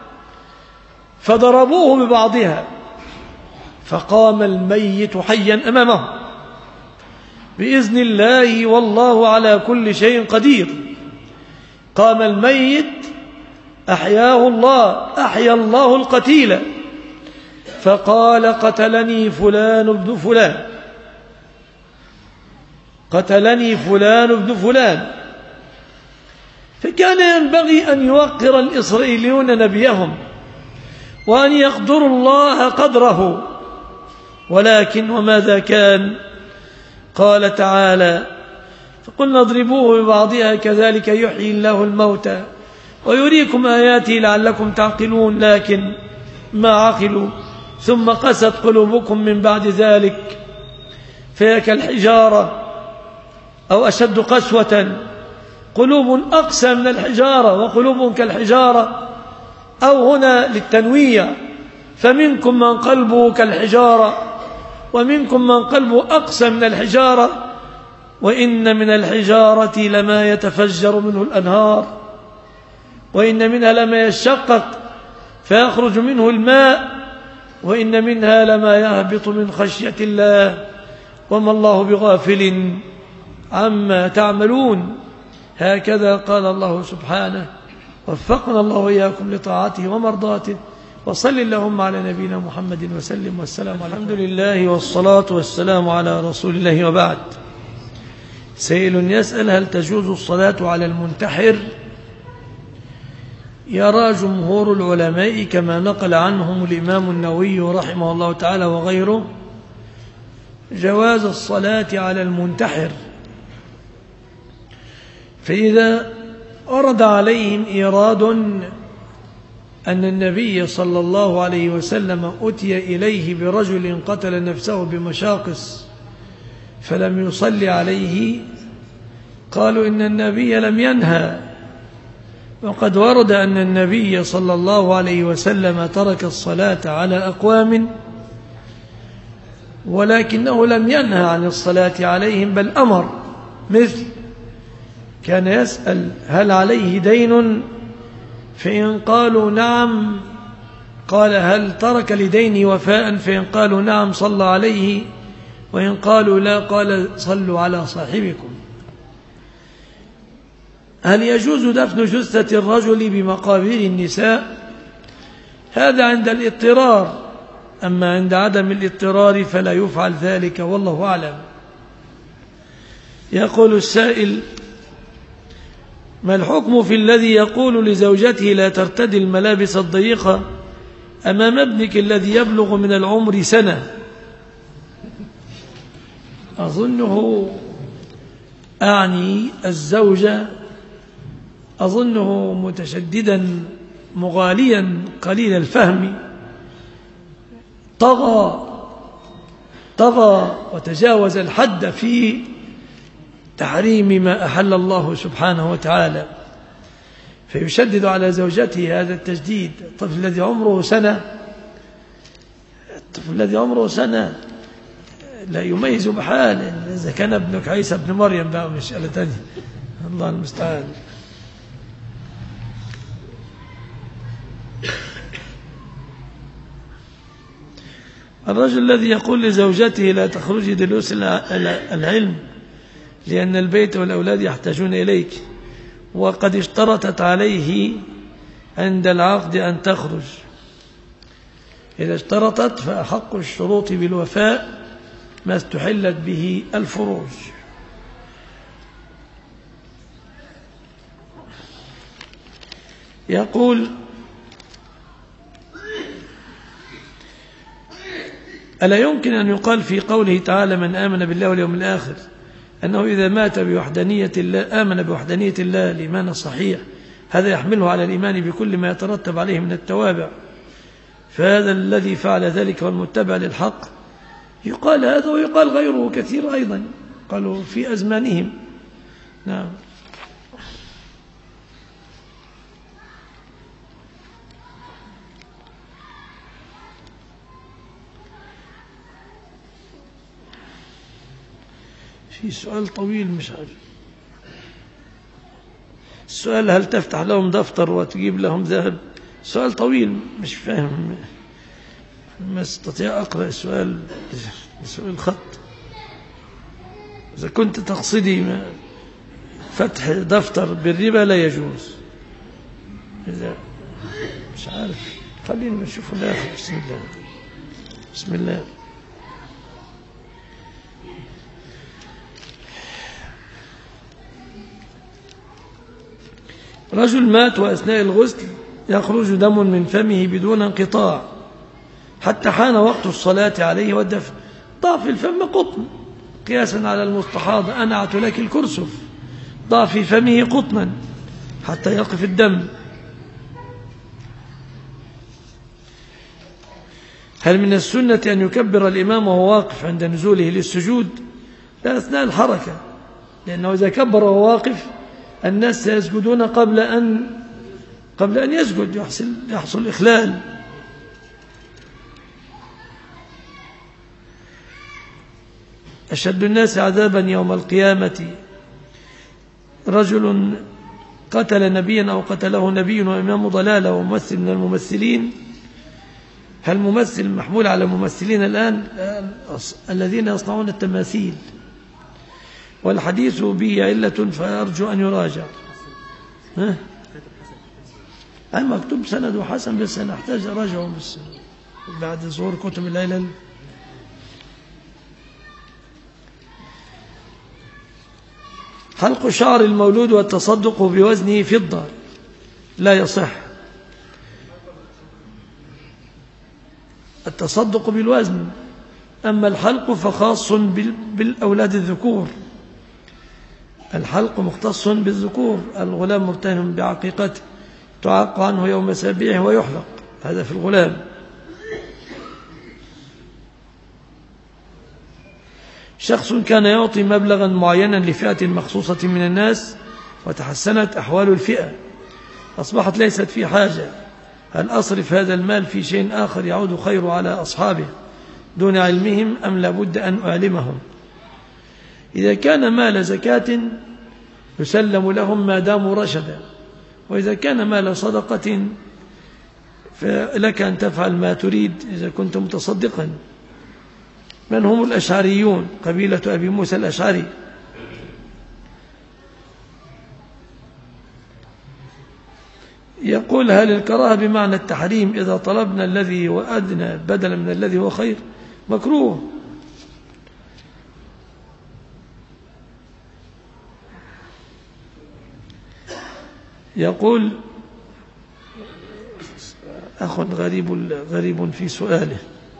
فضربوه ببعضها فقام الميت حيا أمامه بإذن الله والله على كل شيء قدير. قام الميت أحياه الله، أحيا الله القتيل، فقال قتلني فلان ابن فلان، قتلني فلان ابن فلان. فكان ينبغي أن يوقر الإسرائيليون نبيهم وأن يقدروا الله قدره، ولكن وماذا كان؟ قال تعالى فقلنا اضربوه ببعضها كذلك يحيي الله الموتى ويريكم آياته لعلكم تعقلون، لكن ما عقلوا. ثم قست قلوبكم من بعد ذلك فهي كالحجارة أو أشد قسوة، قلوب أقسى من الحجارة وقلوب كالحجارة، أو هنا للتنويع، فمنكم من قلبه كالحجارة ومنكم من قلبه أقسى من الحجارة، وإن من الحجارة لما يتفجر منه الأنهار، وإن منها لما يشقق فيخرج منه الماء، وإن منها لما يهبط من خشية الله وما الله بغافل عما تعملون. هكذا قال الله سبحانه. وفقنا الله وإياكم لطاعته ومرضاته، وصل اللهم على نبينا محمد وسلم والسلام عليكم. الحمد لله والصلاة والسلام على رسول الله، وبعد. سائل يسأل هل تجوز الصلاة على المنتحر؟ يرى جمهور العلماء كما نقل عنهم الإمام النووي رحمه الله تعالى وغيره جواز الصلاة على المنتحر، فإذا ورد عليهم إيراد أن النبي صلى الله عليه وسلم أتي إليه برجل قتل نفسه بمشاقص فلم يصلي عليه، قالوا إن النبي لم ينهى وقد ورد أن النبي صلى الله عليه وسلم ترك الصلاة على أقوام ولكنه لم ينهى عن الصلاة عليهم بل أمر، مثل كان يسأل هل عليه دين، فإن قالوا نعم قال هل ترك لدينه وفاء، فإن قالوا نعم صلى عليه، وإن قالوا لا قال صلوا على صاحبكم. هل يجوز دفن جثة الرجل بمقابر النساء؟ هذا عند الاضطرار، أما عند عدم الاضطرار فلا يفعل ذلك والله أعلم. يقول السائل: ما الحكم في الذي يقول لزوجته لا ترتدي الملابس الضيقة أمام ابنك الذي يبلغ من العمر سنة؟ أظنه أعني الزوجة، أظنه متشددا مغاليا قليل الفهم، طغى وتجاوز الحد في تحريم ما أحل الله سبحانه وتعالى، فيشدد على زوجته هذا التشديد. الطفل الذي عمره سنة لا يميز بحال، إذا كان ابنك عيسى ابن مريم بقى مسألة تانية، الله المستعان. الرجل الذي يقول لزوجته لا تخرجي دروس العلم لأن البيت والأولاد يحتاجون إليك، وقد اشترطت عليه عند العقد أن تخرج، إذا اشترطت فأحق الشروط بالوفاء ما استحلت به الفروج. يقول: ألا يمكن أن يقال في قوله تعالى من آمن بالله واليوم الآخر أنه إذا مات بوحدانية الله آمن بوحدانية الله الإيمان الصحيح، هذا يحمله على الإيمان بكل ما يترتب عليه من التوابع، فهذا الذي فعل ذلك والمتبع للحق؟ يقال هذا ويقال غيره كثير أيضا، قالوا في أزمانهم. نعم. في سؤال طويل مش عارف، السؤال هل تفتح لهم دفتر وتجيب لهم ذهب؟ سؤال طويل مش فاهم، ما استطيع أقرأ السؤال خط. إذا كنت تقصدي فتح دفتر بالربا لا يجوز، إذا مش عارف خلينا نشوف الآخر. بسم الله. رجل مات وأثناء الغسل يخرج دم من فمه بدون انقطاع حتى حان وقت الصلاة عليه والدفن. ضع في الفم قطن قياسا على المستحاضة، أنعت لك الكرسف، ضع في فمه قطنا حتى يقف الدم. هل من السنة أن يكبر الإمام وهو واقف عند نزوله للسجود؟ لا، أثناء الحركة، لأنه إذا كبر وهو واقف الناس سيسجدون قبل أن يسجد، يحصل إخلال. أشد الناس عذابا يوم القيامة رجل قتل نبيا أو قتله نبي وإمام ضلالة وممثل من الممثلين. هل ممثل محمول على ممثلين الآن الذين يصنعون التماثيل، والحديث به علة فأرجو أن يراجع. أي مكتوب سند حسن، بس أنا أحتاج أراجعه بس بعد ظهور كتب العلل. حلق شعر المولود والتصدق بوزنه فضة لا يصح. التصدق بالوزن، أما الحلق فخاص بالأولاد الذكور، الحلق مختص بالذكور. الغلام مرتهن بعقيقته تعاق عنه يوم سابعه ويحلق، هذا في الغلام. شخص كان يعطي مبلغا معينا لفئة مخصوصة من الناس وتحسنت أحوال الفئة، أصبحت ليست في حاجة، هل أصرف هذا المال في شيء آخر يعود خير على أصحابه دون علمهم أم لابد أن أعلمهم؟ إذا كان مال زكاة يسلم لهم ما داموا رشدا، وإذا كان مال صدقة فلك أن تفعل ما تريد إذا كنت متصدقا. من هم الأشعريون؟ قبيلة أبي موسى الأشعري. يقول هل الكراهة بمعنى التحريم إذا طلبنا الذي هو أدنى بدلا من الذي هو خير؟ مكروه. يقول أخ غريب في سؤاله: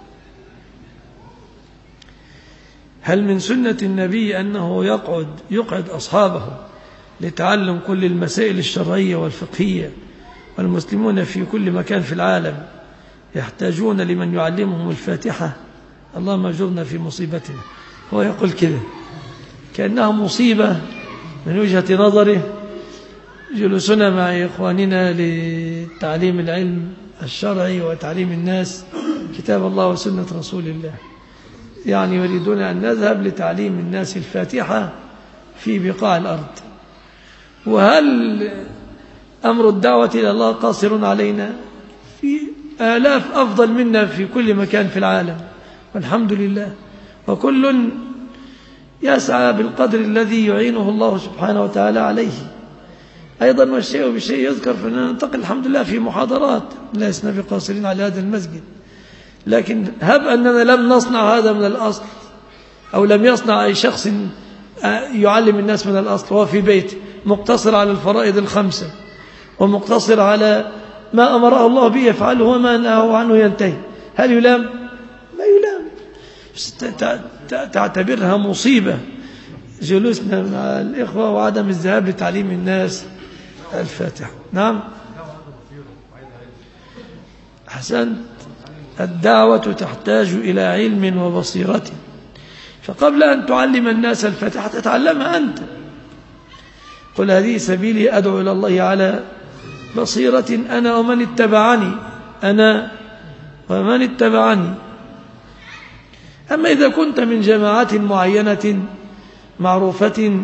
هل من سنة النبي أنه يقعد أصحابه لتعلم كل المسائل الشرعية والفقهية، والمسلمون في كل مكان في العالم يحتاجون لمن يعلمهم الفاتحة؟ اللهم اجرنا في مصيبتنا. هو يقول كده كأنها مصيبة من وجهة نظره جلوسنا مع إخواننا لتعليم العلم الشرعي وتعليم الناس كتاب الله وسنة رسول الله، يعني يريدون أن نذهب لتعليم الناس الفاتحة في بقاع الأرض. وهل أمر الدعوة إلى الله قاصر علينا؟ في آلاف أفضل منا في كل مكان في العالم والحمد لله، وكل يسعى بالقدر الذي يعينه الله سبحانه وتعالى عليه. أيضا والشيء بشيء يذكر، فننتقل الحمد لله في محاضرات، لسنا بقاصرين على هذا المسجد، لكن هب أننا لم نصنع هذا من الأصل، أو لم يصنع أي شخص يعلم الناس من الأصل، هو في بيت مقتصر على الفرائض الخمسة ومقتصر على ما أمره الله به يفعله وما نهاه عنه ينتهي، هل يلام؟ ما يلام. تعتبرها مصيبة جلوسنا مع الإخوة وعدم الذهاب لتعليم الناس الفاتحة. نعم أحسنت. الدعوة تحتاج إلى علم وبصيرة، فقبل أن تعلم الناس الفاتحة تتعلمها أنت. قل هذه سبيلي أدعو إلى الله على بصيرة أنا ومن اتبعني. أما إذا كنت من جماعات معينة معروفة،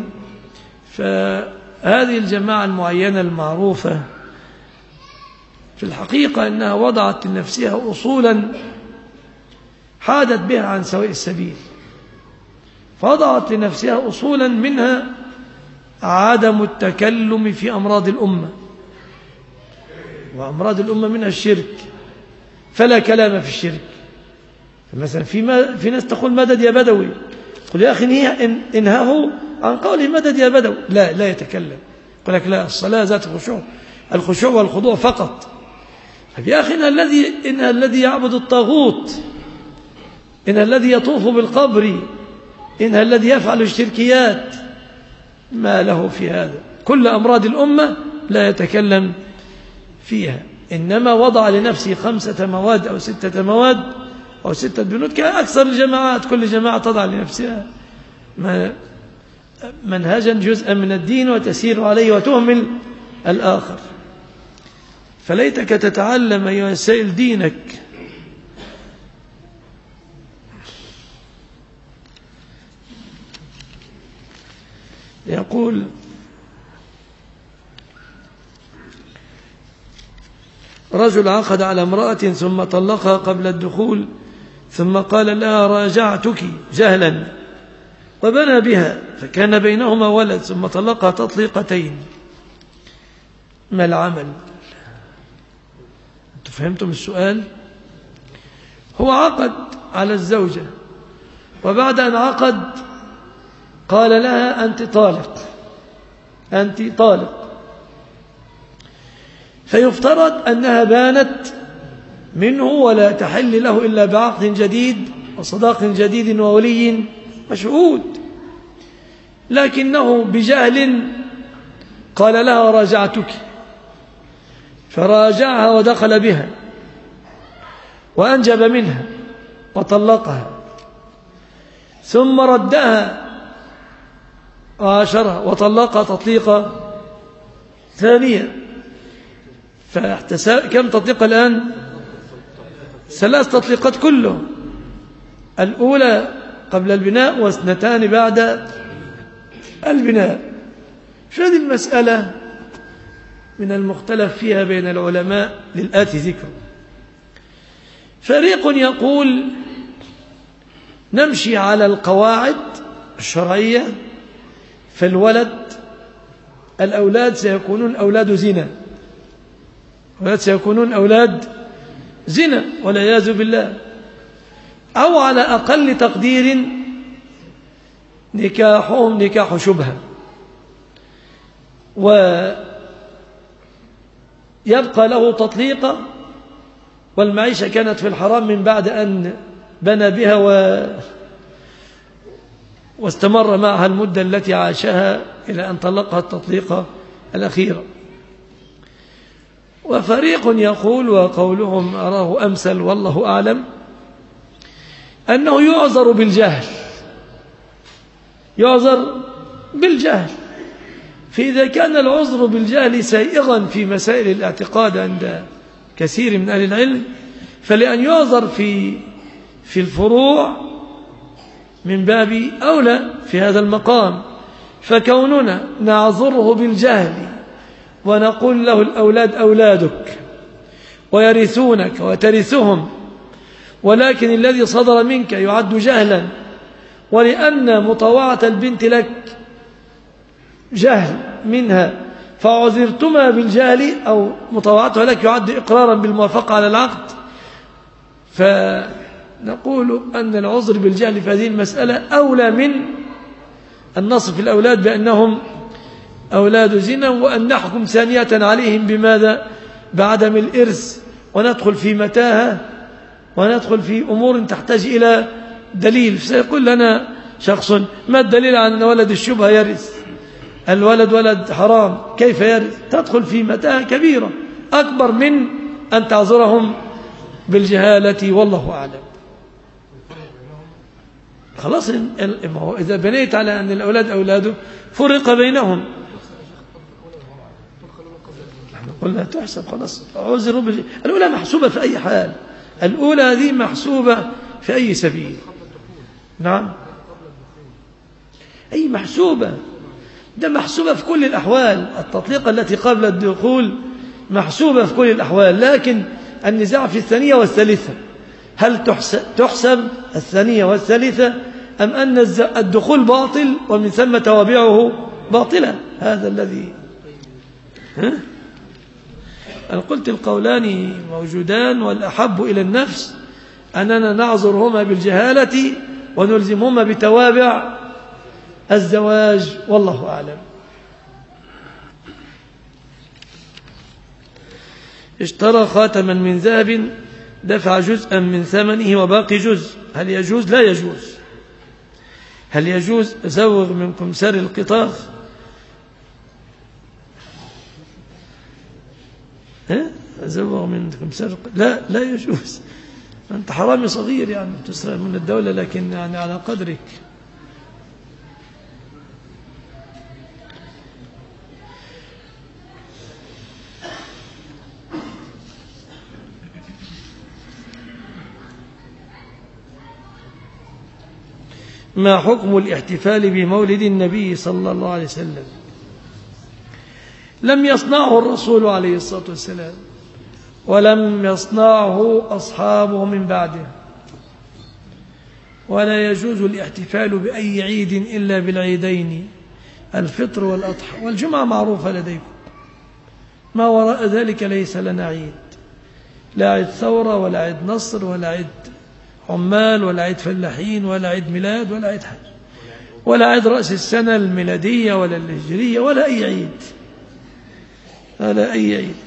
فهذه الجماعة المعينة المعروفة في الحقيقة أنها وضعت لنفسها أصولا حادت بها عن سواء السبيل، فوضعت لنفسها أصولا منها عدم التكلم في أمراض الأمة، وأمراض الأمة منها الشرك، فلا كلام في الشرك. مثلا في ناس تقول مدد يا بدوي، قل يا أخي انهاه عن قوله مدد يا بدوي، لا يتكلم. يقول لك لا، الصلاة ذات الخشوع والخضوع فقط. يا أخي إنها الذي يعبد الطاغوت، إنها الذي يطوف بالقبر، إنها الذي يفعل الشركيات، ما له في هذا؟ كل أمراض الأمة لا يتكلم فيها، إنما وضع لنفسه 5 مواد أو 6 مواد أو 6 بنود كأكثر الجماعات. كل جماعة تضع لنفسها منهجا جزءا من الدين وتسير عليه وتهمل الآخر. فليتك تتعلم أيها السائل دينك. يقول رجل عقد على امرأة ثم طلقها قبل الدخول، ثم قال لها راجعتك جهلا وبنى بها، فكان بينهما ولد، ثم طلقها تطليقتين، ما العمل؟ أنتم فهمتم السؤال؟ هو عقد على الزوجة، وبعد أن عقد قال لها أنت طالق، فيفترض أنها بانت منه ولا تحل له إلا بعقد جديد وصداق جديد وولي مشهود، لكنه بجهل قال لها راجعتك، فراجعها ودخل بها وأنجب منها وطلقها، ثم ردها وعاشرها وطلقها تطليقة ثانية، كم تطليق الآن؟ 3 تطليقات كله، الأولى قبل البناء و2 بعد البناء. فهذه المسألة من المختلف فيها بين العلماء للآتي ذكره. فريق يقول نمشي على القواعد الشرعية، الأولاد سيكونون أولاد زنا، سيكونون أولاد زنا والعياذ بالله، أو على أقل تقدير نكاحهم نكاح شبهة، ويبقى له تطليقة، والمعيشة كانت في الحرام من بعد أن بنى بها واستمر معها المدة التي عاشها إلى أن طلقها التطليقة الأخيرة. وفريق يقول، وقولهم أراه أمثل والله أعلم، أنه يعذر بالجهل. فإذا كان العذر بالجهل سائغا في مسائل الاعتقاد عند كثير من أهل العلم، فلأن يعذر في الفروع من باب أولى في هذا المقام. فكوننا نعذره بالجهل ونقول له الأولاد أولادك ويرثونك وترثهم، ولكن الذي صدر منك يعد جهلا، ولأن مطاوعة البنت لك جهل منها فعذرتما بالجهل، أو مطاوعتها لك يعد إقرارا بالموافقة على العقد، فنقول أن العذر بالجهل في هذه المسألة أولى من النص في الأولاد بأنهم أولاد زنا، وأن نحكم ثانية عليهم بماذا؟ بعدم الإرث، وندخل في متاهة وندخل في أمور تحتاج إلى دليل. سيقول لنا شخص: ما الدليل على أن ولد الشبهة يرث؟ الولد ولد حرام كيف يرث؟ تدخل في متاهة كبيرة أكبر من أن تعذرهم بالجهالة، والله أعلم. خلاص، إذا بنيت على أن الأولاد أولاده فرق بينهم، قلنا تحسب خلاص عذروا الأولى محسوبة في أي حال، الأولى هذه محسوبة في أي سبيل. نعم، أي محسوبة، ده محسوبة في كل الأحوال. التطليقة التي قبل الدخول محسوبة في كل الأحوال، لكن النزاع في الثانية والثالثة، هل تحسب الثانية والثالثة أم أن الدخول باطل ومن ثم توابعه باطلة؟ هذا الذي أنا قلت القولان موجودان، والأحب إلى النفس أننا نعذرهما بالجهالة ونلزمهما بتوابع الزواج، والله أعلم. اشترى خاتما من ذهب دفع جزءا من ثمنه وباقي جزء، هل يجوز؟ لا يجوز. هل يجوز زوغ من كمسار القطار؟ زوغ من كمسار؟ لا يجوز. أنت حرامي صغير، يعني تسرق من الدولة، لكن يعني على قدرك. ما حكم الاحتفال بمولد النبي صلى الله عليه وسلم؟ لم يصنعه الرسول عليه الصلاة والسلام، ولم يصنعه أصحابه من بعده، ولا يجوز الاحتفال بأي عيد إلا بالعيدين، الفطر والأضحى، والجمعة معروفة لديكم، ما وراء ذلك ليس لنا عيد، لا عيد ثورة ولا عيد نصر ولا عيد عمال ولا عيد فلاحين ولا عيد ميلاد ولا عيد حج ولا عيد رأس السنة الميلادية ولا الهجرية ولا أي عيد، ولا أي عيد.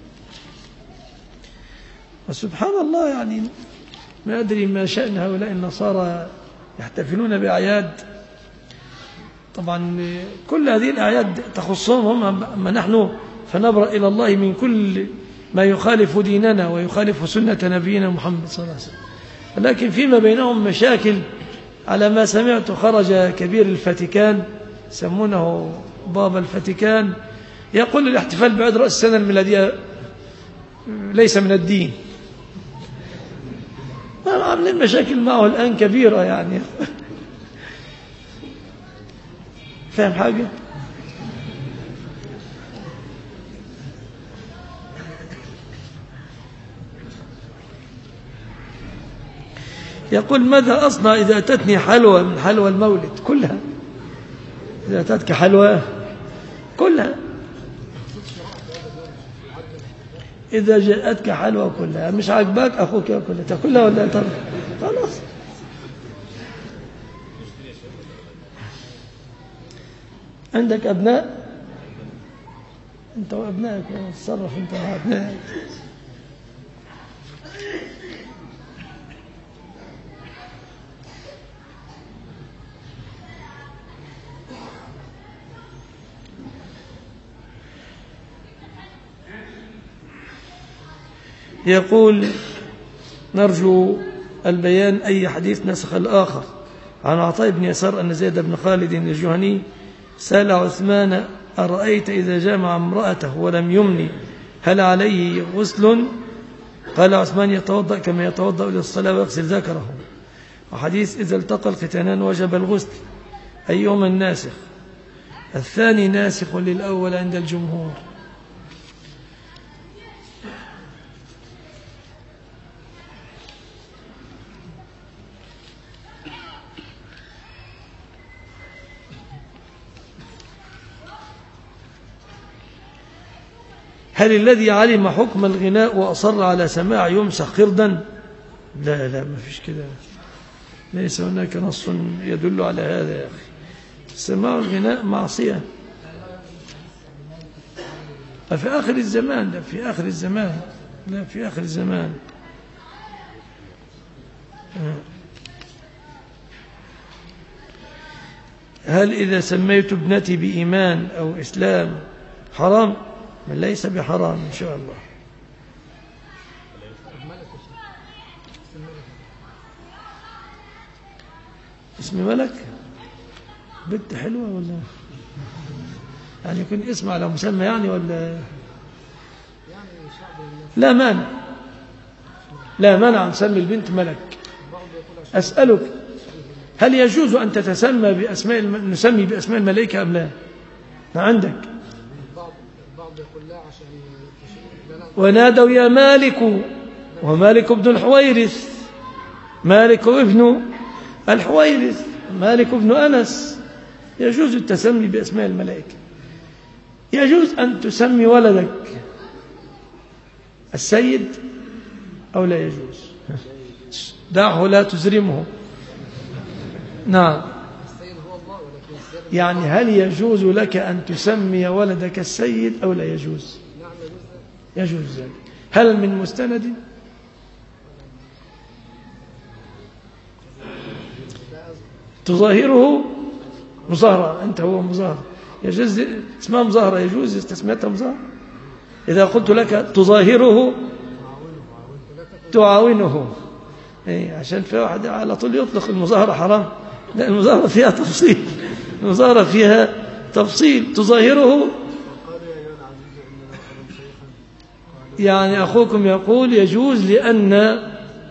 وسبحان الله، يعني ما أدري ما شأن هؤلاء النصارى يحتفلون بأعياد. طبعا كل هذه الأعياد تخصهم هم، أما نحن فنبرأ إلى الله من كل ما يخالف ديننا ويخالف سنة نبينا محمد صلى الله عليه وسلم. لكن فيما بينهم مشاكل. على ما سمعت خرج كبير الفاتيكان، يسمونه بابا الفاتيكان، يقول الاحتفال بعيد رأس السنة الميلادية ليس من الدين. عاملين مشاكل معه الآن كبيرة يعني. فاهم حاجة؟ يقول ماذا أصنع إذا أتتني حلوى من حلوى المولد كلها؟ إذا أتتك حلوى كلها، إذا جاءتك حلوى كلها مش عاجباك أخوك يأكلها، تأكلها ولا ترك؟ خلاص. عندك أبناء؟ أنت وأبنائك تصرف أنت مع أبنائك. يقول نرجو البيان أي حديث نسخ الآخر. عن عطاء بن يسار أن زيد بن خالد الجهني سأل عثمان أرأيت إذا جامع امرأته ولم يمني هل عليه غسل؟ قال عثمان يتوضأ كما يتوضأ للصلاة ويغسل ذكره. وحديث إذا التقى الختانان وجب الغسل أيهما الناسخ؟ الثاني ناسخ للأول عند الجمهور. هل الذي علم حكم الغناء وأصر على سماع يمسح خردا؟ لا ما فيش كده، ليس هناك نص يدل على هذا يا أخي. سماع الغناء معصية في آخر الزمان. لا في آخر الزمان، لا في آخر الزمان. هل إذا سميت ابنتي بإيمان أو إسلام حرام؟ ليس بحرام إن شاء الله. اسم ملك بنت حلوة ولا يعني يكون اسم على مسمى يعني ولا لا مانع، لا مانع نسمي البنت ملك. أسألك هل يجوز أن تتسمى بأسماء نسمي بأسماء الملائكة أم لا؟ ما عندك؟ ونادوا يا مالك، ومالك ابن الحويرث، مالك ابن الحويرث، مالك ابن أنس. يجوز التسمي بأسماء الملائكة. يجوز أن تسمي ولدك السيد أو لا يجوز؟ دعه لا تزرمه. نعم، يعني هل يجوز لك أن تسمي ولدك السيد أو لا يجوز؟ يجوز ذلك. هل من مستند؟ تظاهره مظاهرة، أنت هو مظاهرة، يجوز اسمها مظاهرة، يجوز تسميتها مظاهرة. إذا قلت لك تظاهره تعاونه، عشان في واحد على طول يطلق المظاهرة حرام. لا، المظاهرة فيها تفصيل، المظاهرة فيها تفصيل. تظاهره يعني أخوكم يقول يجوز، لأن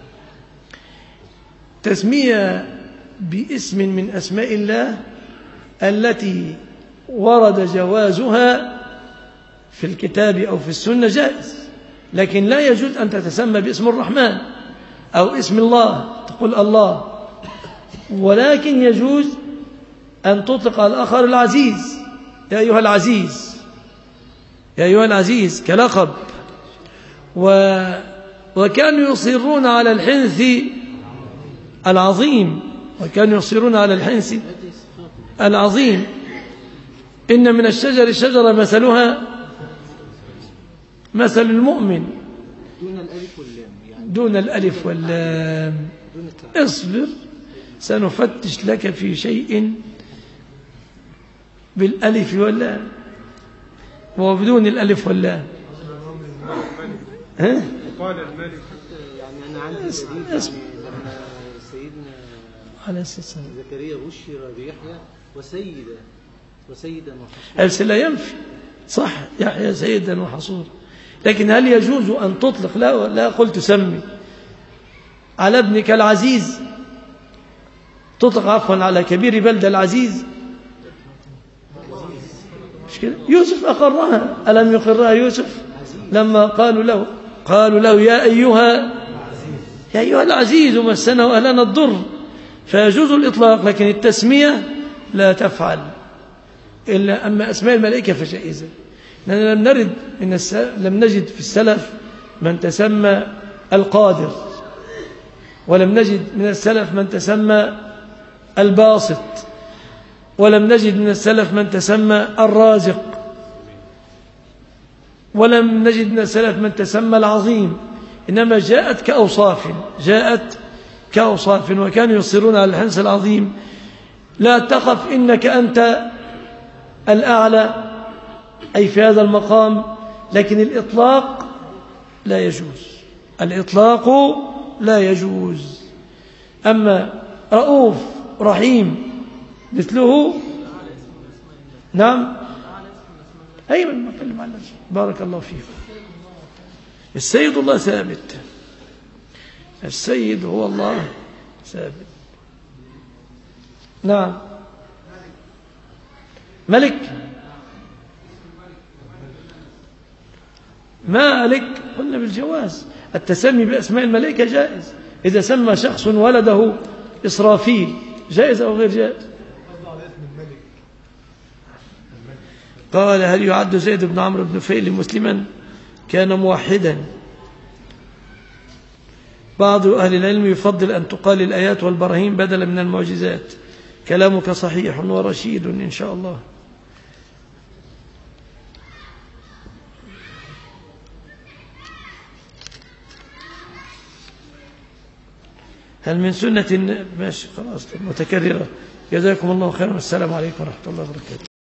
تسمية باسم من أسماء الله التي ورد جوازها في الكتاب أو في السنة جائز، لكن لا يجوز أن تتسمى باسم الرحمن أو اسم الله تقول الله، ولكن يجوز أن تطلق على الآخر العزيز، يا أيها العزيز، يا أيها العزيز كلقب. وكانوا يصرون على الحنث العظيم، وكانوا يصرون على الحنث العظيم. إن من الشجر شجرة مثلها مثل المؤمن دون الألف واللام. اصبر سنفتش لك في شيء بالألف واللام وبدون الألف واللام. ها؟ قال الملك يعني أنا عندي لما سيدنا عليه الصلاة زكريا بشر بيحيى وسيدا وحصورا. لا ينفي، صح، يحيى سيدا وحصورا، لكن هل يجوز أن تطلق؟ لا قلت تسمي على ابنك العزيز، تطلق عفوا على كبير بلدة العزيز، مش كده؟ يوسف أقرها، ألم يقرها يوسف لما قالوا له يا أيها العزيز مسنا وأهلنا الضر، فيجوز الإطلاق، لكن التسمية لا تفعل. إلا أما أسماء الملائكة فجائزة، لأننا لم نجد في السلف من تسمى القادر، ولم نجد من السلف من تسمى الباسط، ولم نجد من السلف من تسمى الرازق، ولم نجد من السلف من تسمى العظيم، إنما جاءت كأوصاف، وكانوا يصرون على الحنس العظيم. لا تخف إنك أنت الأعلى، أي في هذا المقام، لكن الإطلاق لا يجوز. أما رؤوف رحيم مثله، نعم، أيوة ما أتكلم عن نفسه. بارك الله فيكم. السيد الله ثابت، السيد هو الله ثابت. نعم، ملك، مالك، قلنا بالجواز. التسمي بأسماء الملائكة جائز، إذا سمى شخص ولده إسرافيل جائز أو غير جائز. قال هل يعد زيد بن عمرو بن نفيل مسلما؟ كان موحدا. بعض أهل العلم يفضل أن تقال الآيات والبراهين بدلا من المعجزات. كلامك صحيح ورشيد إن شاء الله. هل من سنة؟ ماشي خلاص متكررة. جزاكم الله خيرا، والسلام عليكم ورحمة الله وبركاته.